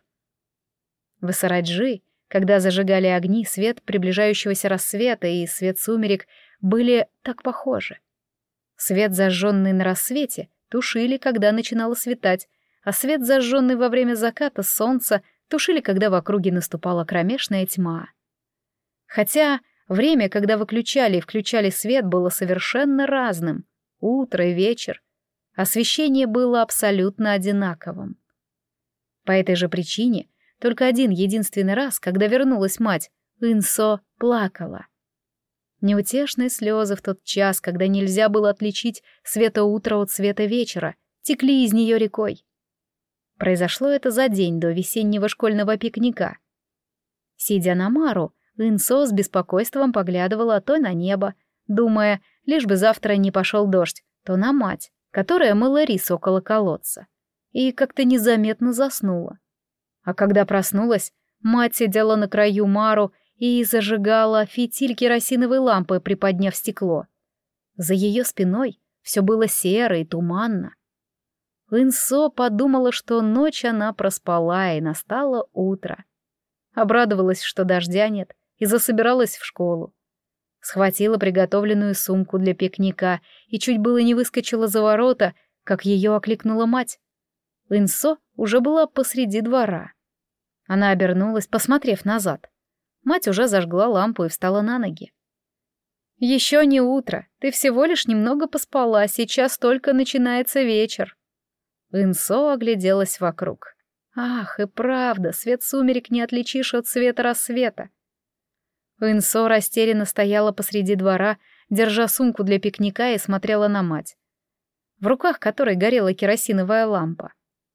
В Эссороджи, когда зажигали огни, свет приближающегося рассвета и свет сумерек были так похожи. Свет, зажженный на рассвете, тушили, когда начинало светать, а свет, зажженный во время заката солнца, тушили, когда в округе наступала кромешная тьма. Хотя время, когда выключали и включали свет, было совершенно разным. Утро и вечер. Освещение было абсолютно одинаковым. По этой же причине только один единственный раз, когда вернулась мать, Инсо плакала. Неутешные слезы в тот час, когда нельзя было отличить света утра от света вечера, текли из нее рекой. Произошло это за день до весеннего школьного пикника. Сидя на Мару, Инсо с беспокойством поглядывала то на небо, думая, лишь бы завтра не пошел дождь, то на мать, которая мыла рис около колодца, и как-то незаметно заснула. А когда проснулась, мать сидела на краю Мару и зажигала фитиль керосиновой лампы, приподняв стекло. За ее спиной все было серо и туманно. Инсо подумала, что ночь она проспала, и настало утро. Обрадовалась, что дождя нет, и засобиралась в школу. Схватила приготовленную сумку для пикника и чуть было не выскочила за ворота, как ее окликнула мать. Инсо уже была посреди двора. Она обернулась, посмотрев назад. Мать уже зажгла лампу и встала на ноги. «Еще не утро, ты всего лишь немного поспала, сейчас только начинается вечер». Инсо огляделась вокруг. Ах, и правда, свет сумерек не отличишь от света рассвета. Инсо растерянно стояла посреди двора, держа сумку для пикника, и смотрела на мать, в руках которой горела керосиновая лампа.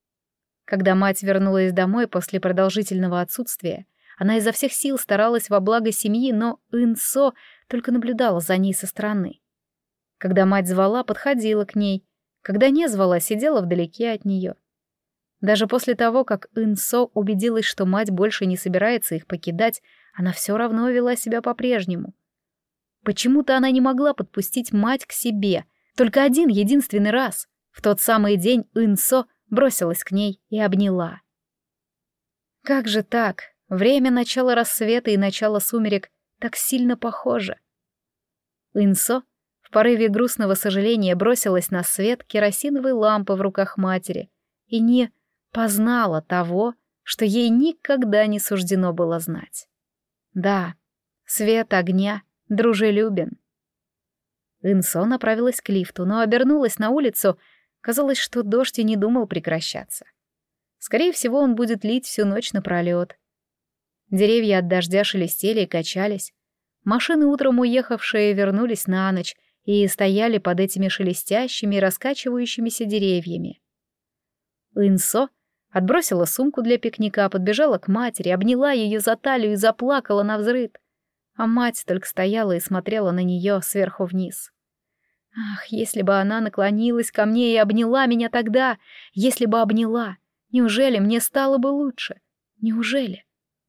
Когда мать вернулась домой после продолжительного отсутствия, она изо всех сил старалась во благо семьи, но Инсо только наблюдала за ней со стороны. Когда мать звала, подходила к ней, когда не звала, сидела вдалеке от нее. Даже после того, как Инсо убедилась, что мать больше не собирается их покидать, она все равно вела себя по-прежнему. Почему-то она не могла подпустить мать к себе. Только один единственный раз. В тот самый день Инсо бросилась к ней и обняла. Как же так? Время начала рассвета и начала сумерек так сильно похоже. Инсо в порыве грустного сожаления бросилась на свет керосиновой лампы в руках матери и не познала того, что ей никогда не суждено было знать. Да, свет огня дружелюбен. Инсо направилась к лифту, но обернулась на улицу. Казалось, что дождь и не думал прекращаться. Скорее всего, он будет лить всю ночь напролёт. Деревья от дождя шелестели и качались. Машины, утром уехавшие, вернулись на ночь и стояли под этими шелестящими и раскачивающимися деревьями. Инсо отбросила сумку для пикника, подбежала к матери, обняла ее за талию и заплакала навзрыд. А мать только стояла и смотрела на нее сверху вниз. Ах, если бы она наклонилась ко мне и обняла меня тогда, если бы обняла, неужели мне стало бы лучше? Неужели?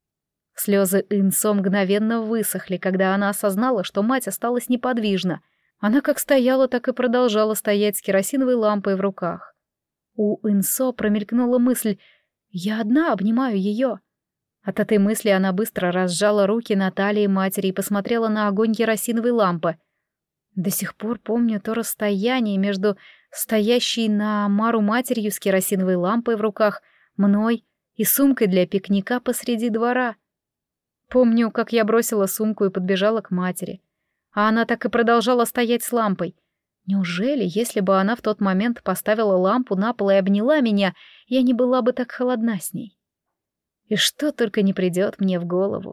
Слезы Инсо мгновенно высохли, когда она осознала, что мать осталась неподвижна. Она как стояла, так и продолжала стоять с керосиновой лампой в руках. У Инсо промелькнула мысль: «Я одна обнимаю ее». От этой мысли она быстро разжала руки на талии матери и посмотрела на огонь керосиновой лампы. До сих пор помню то расстояние между стоящей на Мару матерью с керосиновой лампой в руках, мной и сумкой для пикника посреди двора. Помню, как я бросила сумку и подбежала к матери. А она так и продолжала стоять с лампой. Неужели, если бы она в тот момент поставила лампу на пол и обняла меня, я не была бы так холодна с ней? И что только не придет мне в голову.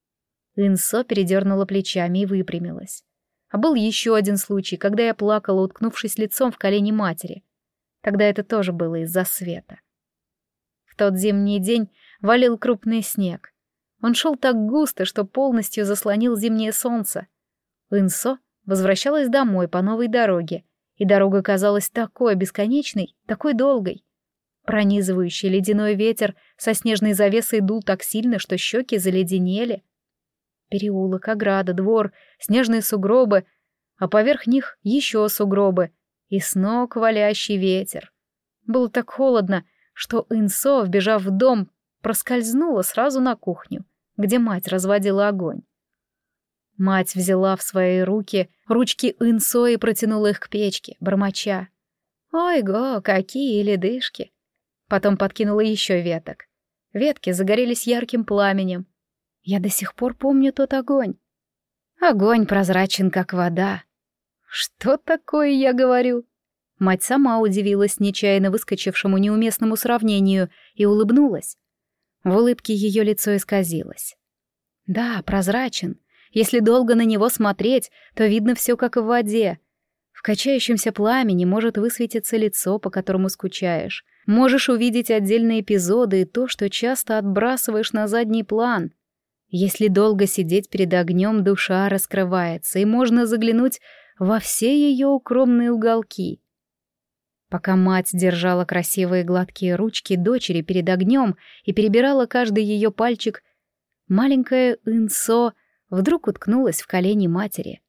Инсо передернула плечами и выпрямилась. А был еще один случай, когда я плакала, уткнувшись лицом в колени матери. Тогда это тоже было из-за света. В тот зимний день валил крупный снег. Он шел так густо, что полностью заслонил зимнее солнце. Инсо возвращалась домой по новой дороге, и дорога казалась такой бесконечной, такой долгой. Пронизывающий ледяной ветер со снежной завесой дул так сильно, что щеки заледенели. Переулок, ограда, двор, снежные сугробы, а поверх них еще сугробы и с ног валящий ветер. Было так холодно, что Инсо, вбежав в дом, проскользнула сразу на кухню, где мать разводила огонь. Мать взяла в свои руки ручки Инсо и протянула их к печке, бормоча: «Ой-го, какие ледышки!» Потом подкинула еще веток. Ветки загорелись ярким пламенем. Я до сих пор помню тот огонь. Огонь прозрачен, как вода. Что такое я говорю? Мать сама удивилась нечаянно выскочившему неуместному сравнению и улыбнулась. В улыбке ее лицо исказилось. Да, прозрачен. Если долго на него смотреть, то видно все как в воде. В качающемся пламени может высветиться лицо, по которому скучаешь. Можешь увидеть отдельные эпизоды и то, что часто отбрасываешь на задний план. Если долго сидеть перед огнем, душа раскрывается, и можно заглянуть во все ее укромные уголки. Пока мать держала красивые гладкие ручки дочери перед огнем и перебирала каждый ее пальчик, маленькая Инсо вдруг уткнулась в колени матери.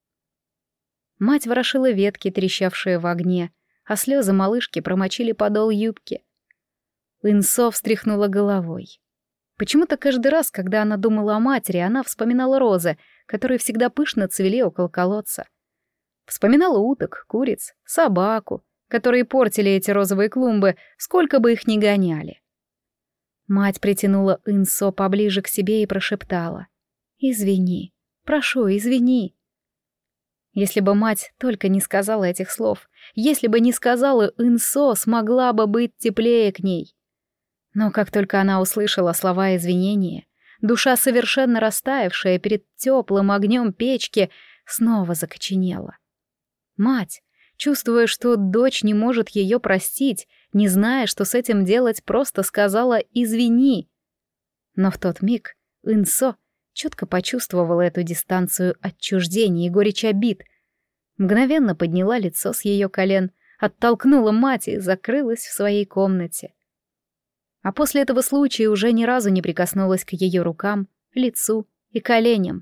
Мать ворошила ветки, трещавшие в огне, а слезы малышки промочили подол юбки. Инсо встряхнула головой. Почему-то каждый раз, когда она думала о матери, она вспоминала розы, которые всегда пышно цвели около колодца. Вспоминала уток, куриц, собаку, которые портили эти розовые клумбы, сколько бы их ни гоняли. Мать притянула Инсо поближе к себе и прошептала: «Извини, прошу, извини». Если бы мать только не сказала этих слов, если бы не сказала, Инсо смогла бы быть теплее к ней. Но как только она услышала слова извинения, душа, совершенно растаявшая перед теплым огнем печки, снова закоченела. Мать, чувствуя, что дочь не может ее простить, не зная, что с этим делать, просто сказала «извини». Но в тот миг Инсо четко почувствовала эту дистанцию отчуждения и горечь обид, мгновенно подняла лицо с ее колен, оттолкнула мать и закрылась в своей комнате. А после этого случая уже ни разу не прикоснулась к ее рукам, лицу и коленям.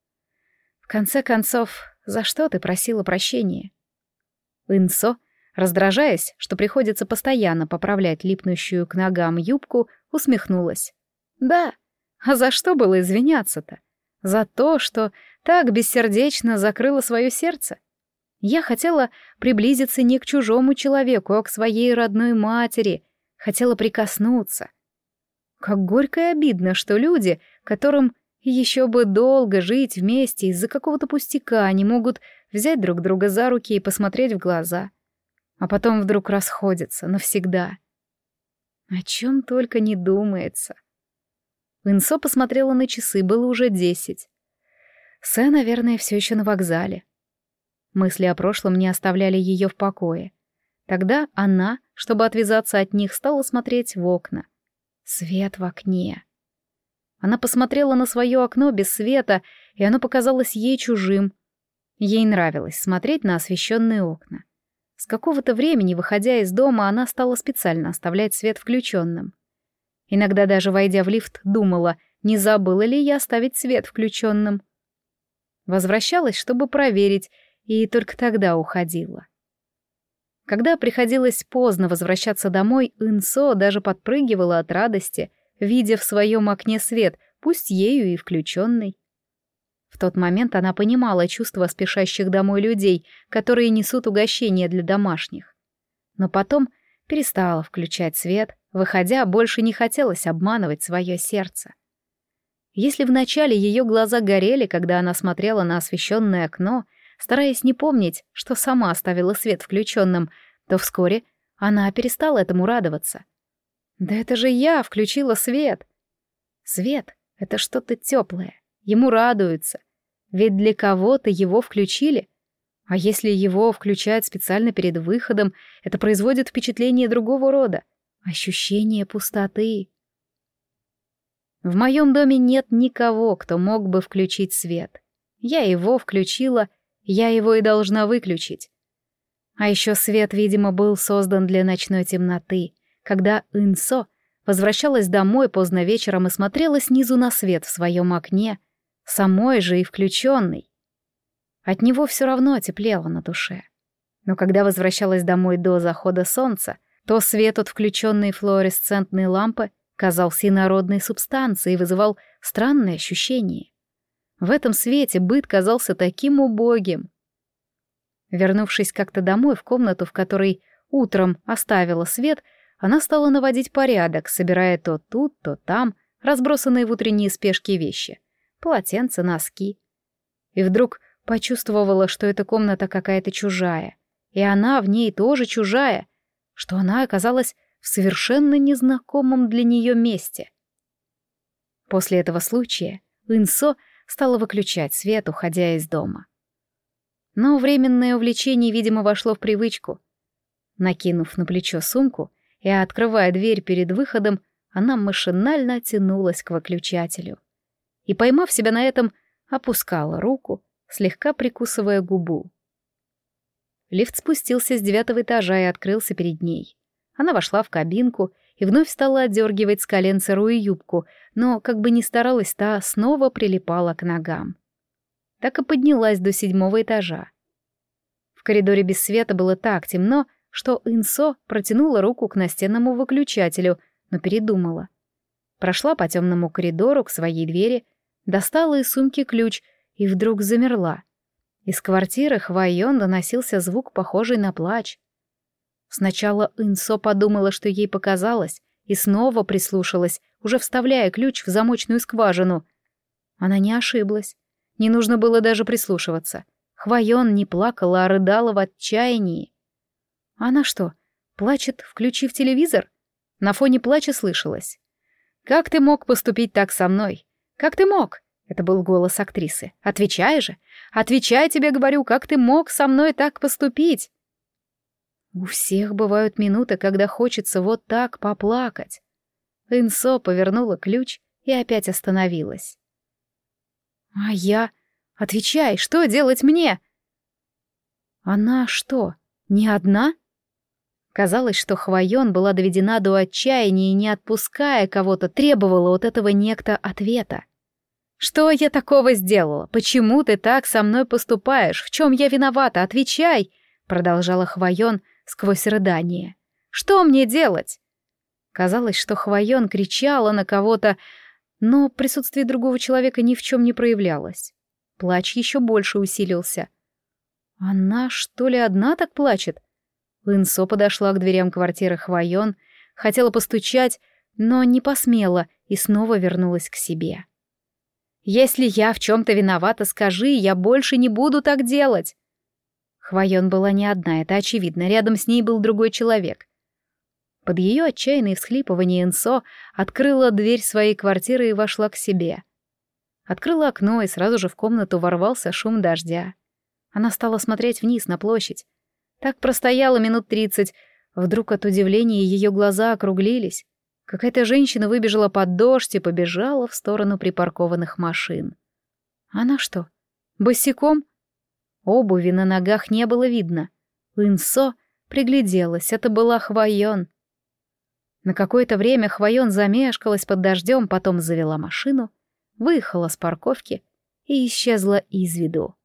В конце концов, за что ты просила прощения? Инсо, раздражаясь, что приходится постоянно поправлять липнущую к ногам юбку, усмехнулась. Да, а за что было извиняться-то? За то, что так бессердечно закрыла свое сердце? Я хотела приблизиться не к чужому человеку, а к своей родной матери, хотела прикоснуться. Как горько и обидно, что люди, которым еще бы долго жить вместе из-за какого-то пустяка, не могут взять друг друга за руки и посмотреть в глаза, а потом вдруг расходятся навсегда. О чем только не думается. Инсо посмотрела на часы, было уже десять. Сэ, наверное, все еще на вокзале. Мысли о прошлом не оставляли ее в покое. Тогда она, чтобы отвязаться от них, стала смотреть в окна. Свет в окне. Она посмотрела на свое окно без света, и оно показалось ей чужим. Ей нравилось смотреть на освещенные окна. С какого-то времени, выходя из дома, она стала специально оставлять свет включенным. Иногда даже войдя в лифт, думала, не забыла ли я оставить свет включенным. Возвращалась, чтобы проверить, и только тогда уходила. Когда приходилось поздно возвращаться домой, Инсо даже подпрыгивала от радости, видя в своем окне свет, пусть ею и включенный. В тот момент она понимала чувства спешащих домой людей, которые несут угощения для домашних. Но потом перестала включать свет, выходя, больше не хотелось обманывать свое сердце. Если вначале ее глаза горели, когда она смотрела на освещенное окно, стараясь не помнить, что сама оставила свет включенным, то вскоре она перестала этому радоваться. Да это же я включила свет. Свет — это что-то теплое, ему радуются. Ведь для кого-то его включили. А если его включают специально перед выходом, это производит впечатление другого рода. Ощущение пустоты. В моем доме нет никого, кто мог бы включить свет. Я его включила, я его и должна выключить. А еще свет, видимо, был создан для ночной темноты, когда Инсо возвращалась домой поздно вечером и смотрела снизу на свет в своем окне, самой же и включенный. От него все равно теплело на душе. Но когда возвращалась домой до захода солнца, то свет от включенной флуоресцентной лампы казался инородной субстанцией и вызывал странные ощущения. В этом свете быт казался таким убогим. Вернувшись как-то домой в комнату, в которой утром оставила свет, она стала наводить порядок, собирая то тут, то там разбросанные в утренние спешки вещи. Полотенца, носки. И вдруг почувствовала, что эта комната какая-то чужая, и она в ней тоже чужая, что она оказалась в совершенно незнакомом для нее месте. После этого случая Инсо стала выключать свет, уходя из дома. Но временное увлечение, видимо, вошло в привычку. Накинув на плечо сумку и открывая дверь перед выходом, она машинально тянулась к выключателю. И, поймав себя на этом, опускала руку, слегка прикусывая губу. Лифт спустился с девятого этажа и открылся перед ней. Она вошла в кабинку и вновь стала отдергивать с колен сырую юбку, но, как бы ни старалась, та снова прилипала к ногам. Так и поднялась до седьмого этажа. В коридоре без света было так темно, что Инсо протянула руку к настенному выключателю, но передумала. Прошла по темному коридору к своей двери, достала из сумки ключ и вдруг замерла. Из квартиры Хвайон доносился звук, похожий на плач. Сначала Инсо подумала, что ей показалось, и снова прислушалась, уже вставляя ключ в замочную скважину. Она не ошиблась. Не нужно было даже прислушиваться. Хвайон не плакала, а рыдала в отчаянии. Она что, плачет, включив телевизор? На фоне плача слышалось: «Как ты мог поступить так со мной? Как ты мог?» Это был голос актрисы. «Отвечай же! Отвечай, тебе говорю, как ты мог со мной так поступить?» У всех бывают минуты, когда хочется вот так поплакать. Инсо повернула ключ и опять остановилась. «А я? Отвечай, что делать мне?» Она что, не одна? Казалось, что Хвайон была доведена до отчаяния и, не отпуская кого-то, требовала от этого некто ответа. «Что я такого сделала? Почему ты так со мной поступаешь? В чем я виновата? Отвечай!» — продолжала Хвоен сквозь рыдание. «Что мне делать?» Казалось, что Хвоен кричала на кого-то, но присутствие другого человека ни в чем не проявлялось. Плач еще больше усилился. Она, что ли, одна так плачет? Инсо подошла к дверям квартиры Хвоен, хотела постучать, но не посмела и снова вернулась к себе. «Если я в чем-то виновата, скажи, я больше не буду так делать!» Хвоен была не одна, это очевидно, рядом с ней был другой человек. Под ее отчаянные всхлипывания Инсо открыла дверь своей квартиры и вошла к себе. Открыла окно, и сразу же в комнату ворвался шум дождя. Она стала смотреть вниз на площадь. Так простояла минут тридцать. Вдруг от удивления ее глаза округлились. Какая-то женщина выбежала под дождь и побежала в сторону припаркованных машин. Она что, босиком? Обуви на ногах не было видно. Инсо пригляделась, это была Хвоен. На какое-то время Хвоен замешкалась под дождем, потом завела машину, выехала с парковки и исчезла из виду.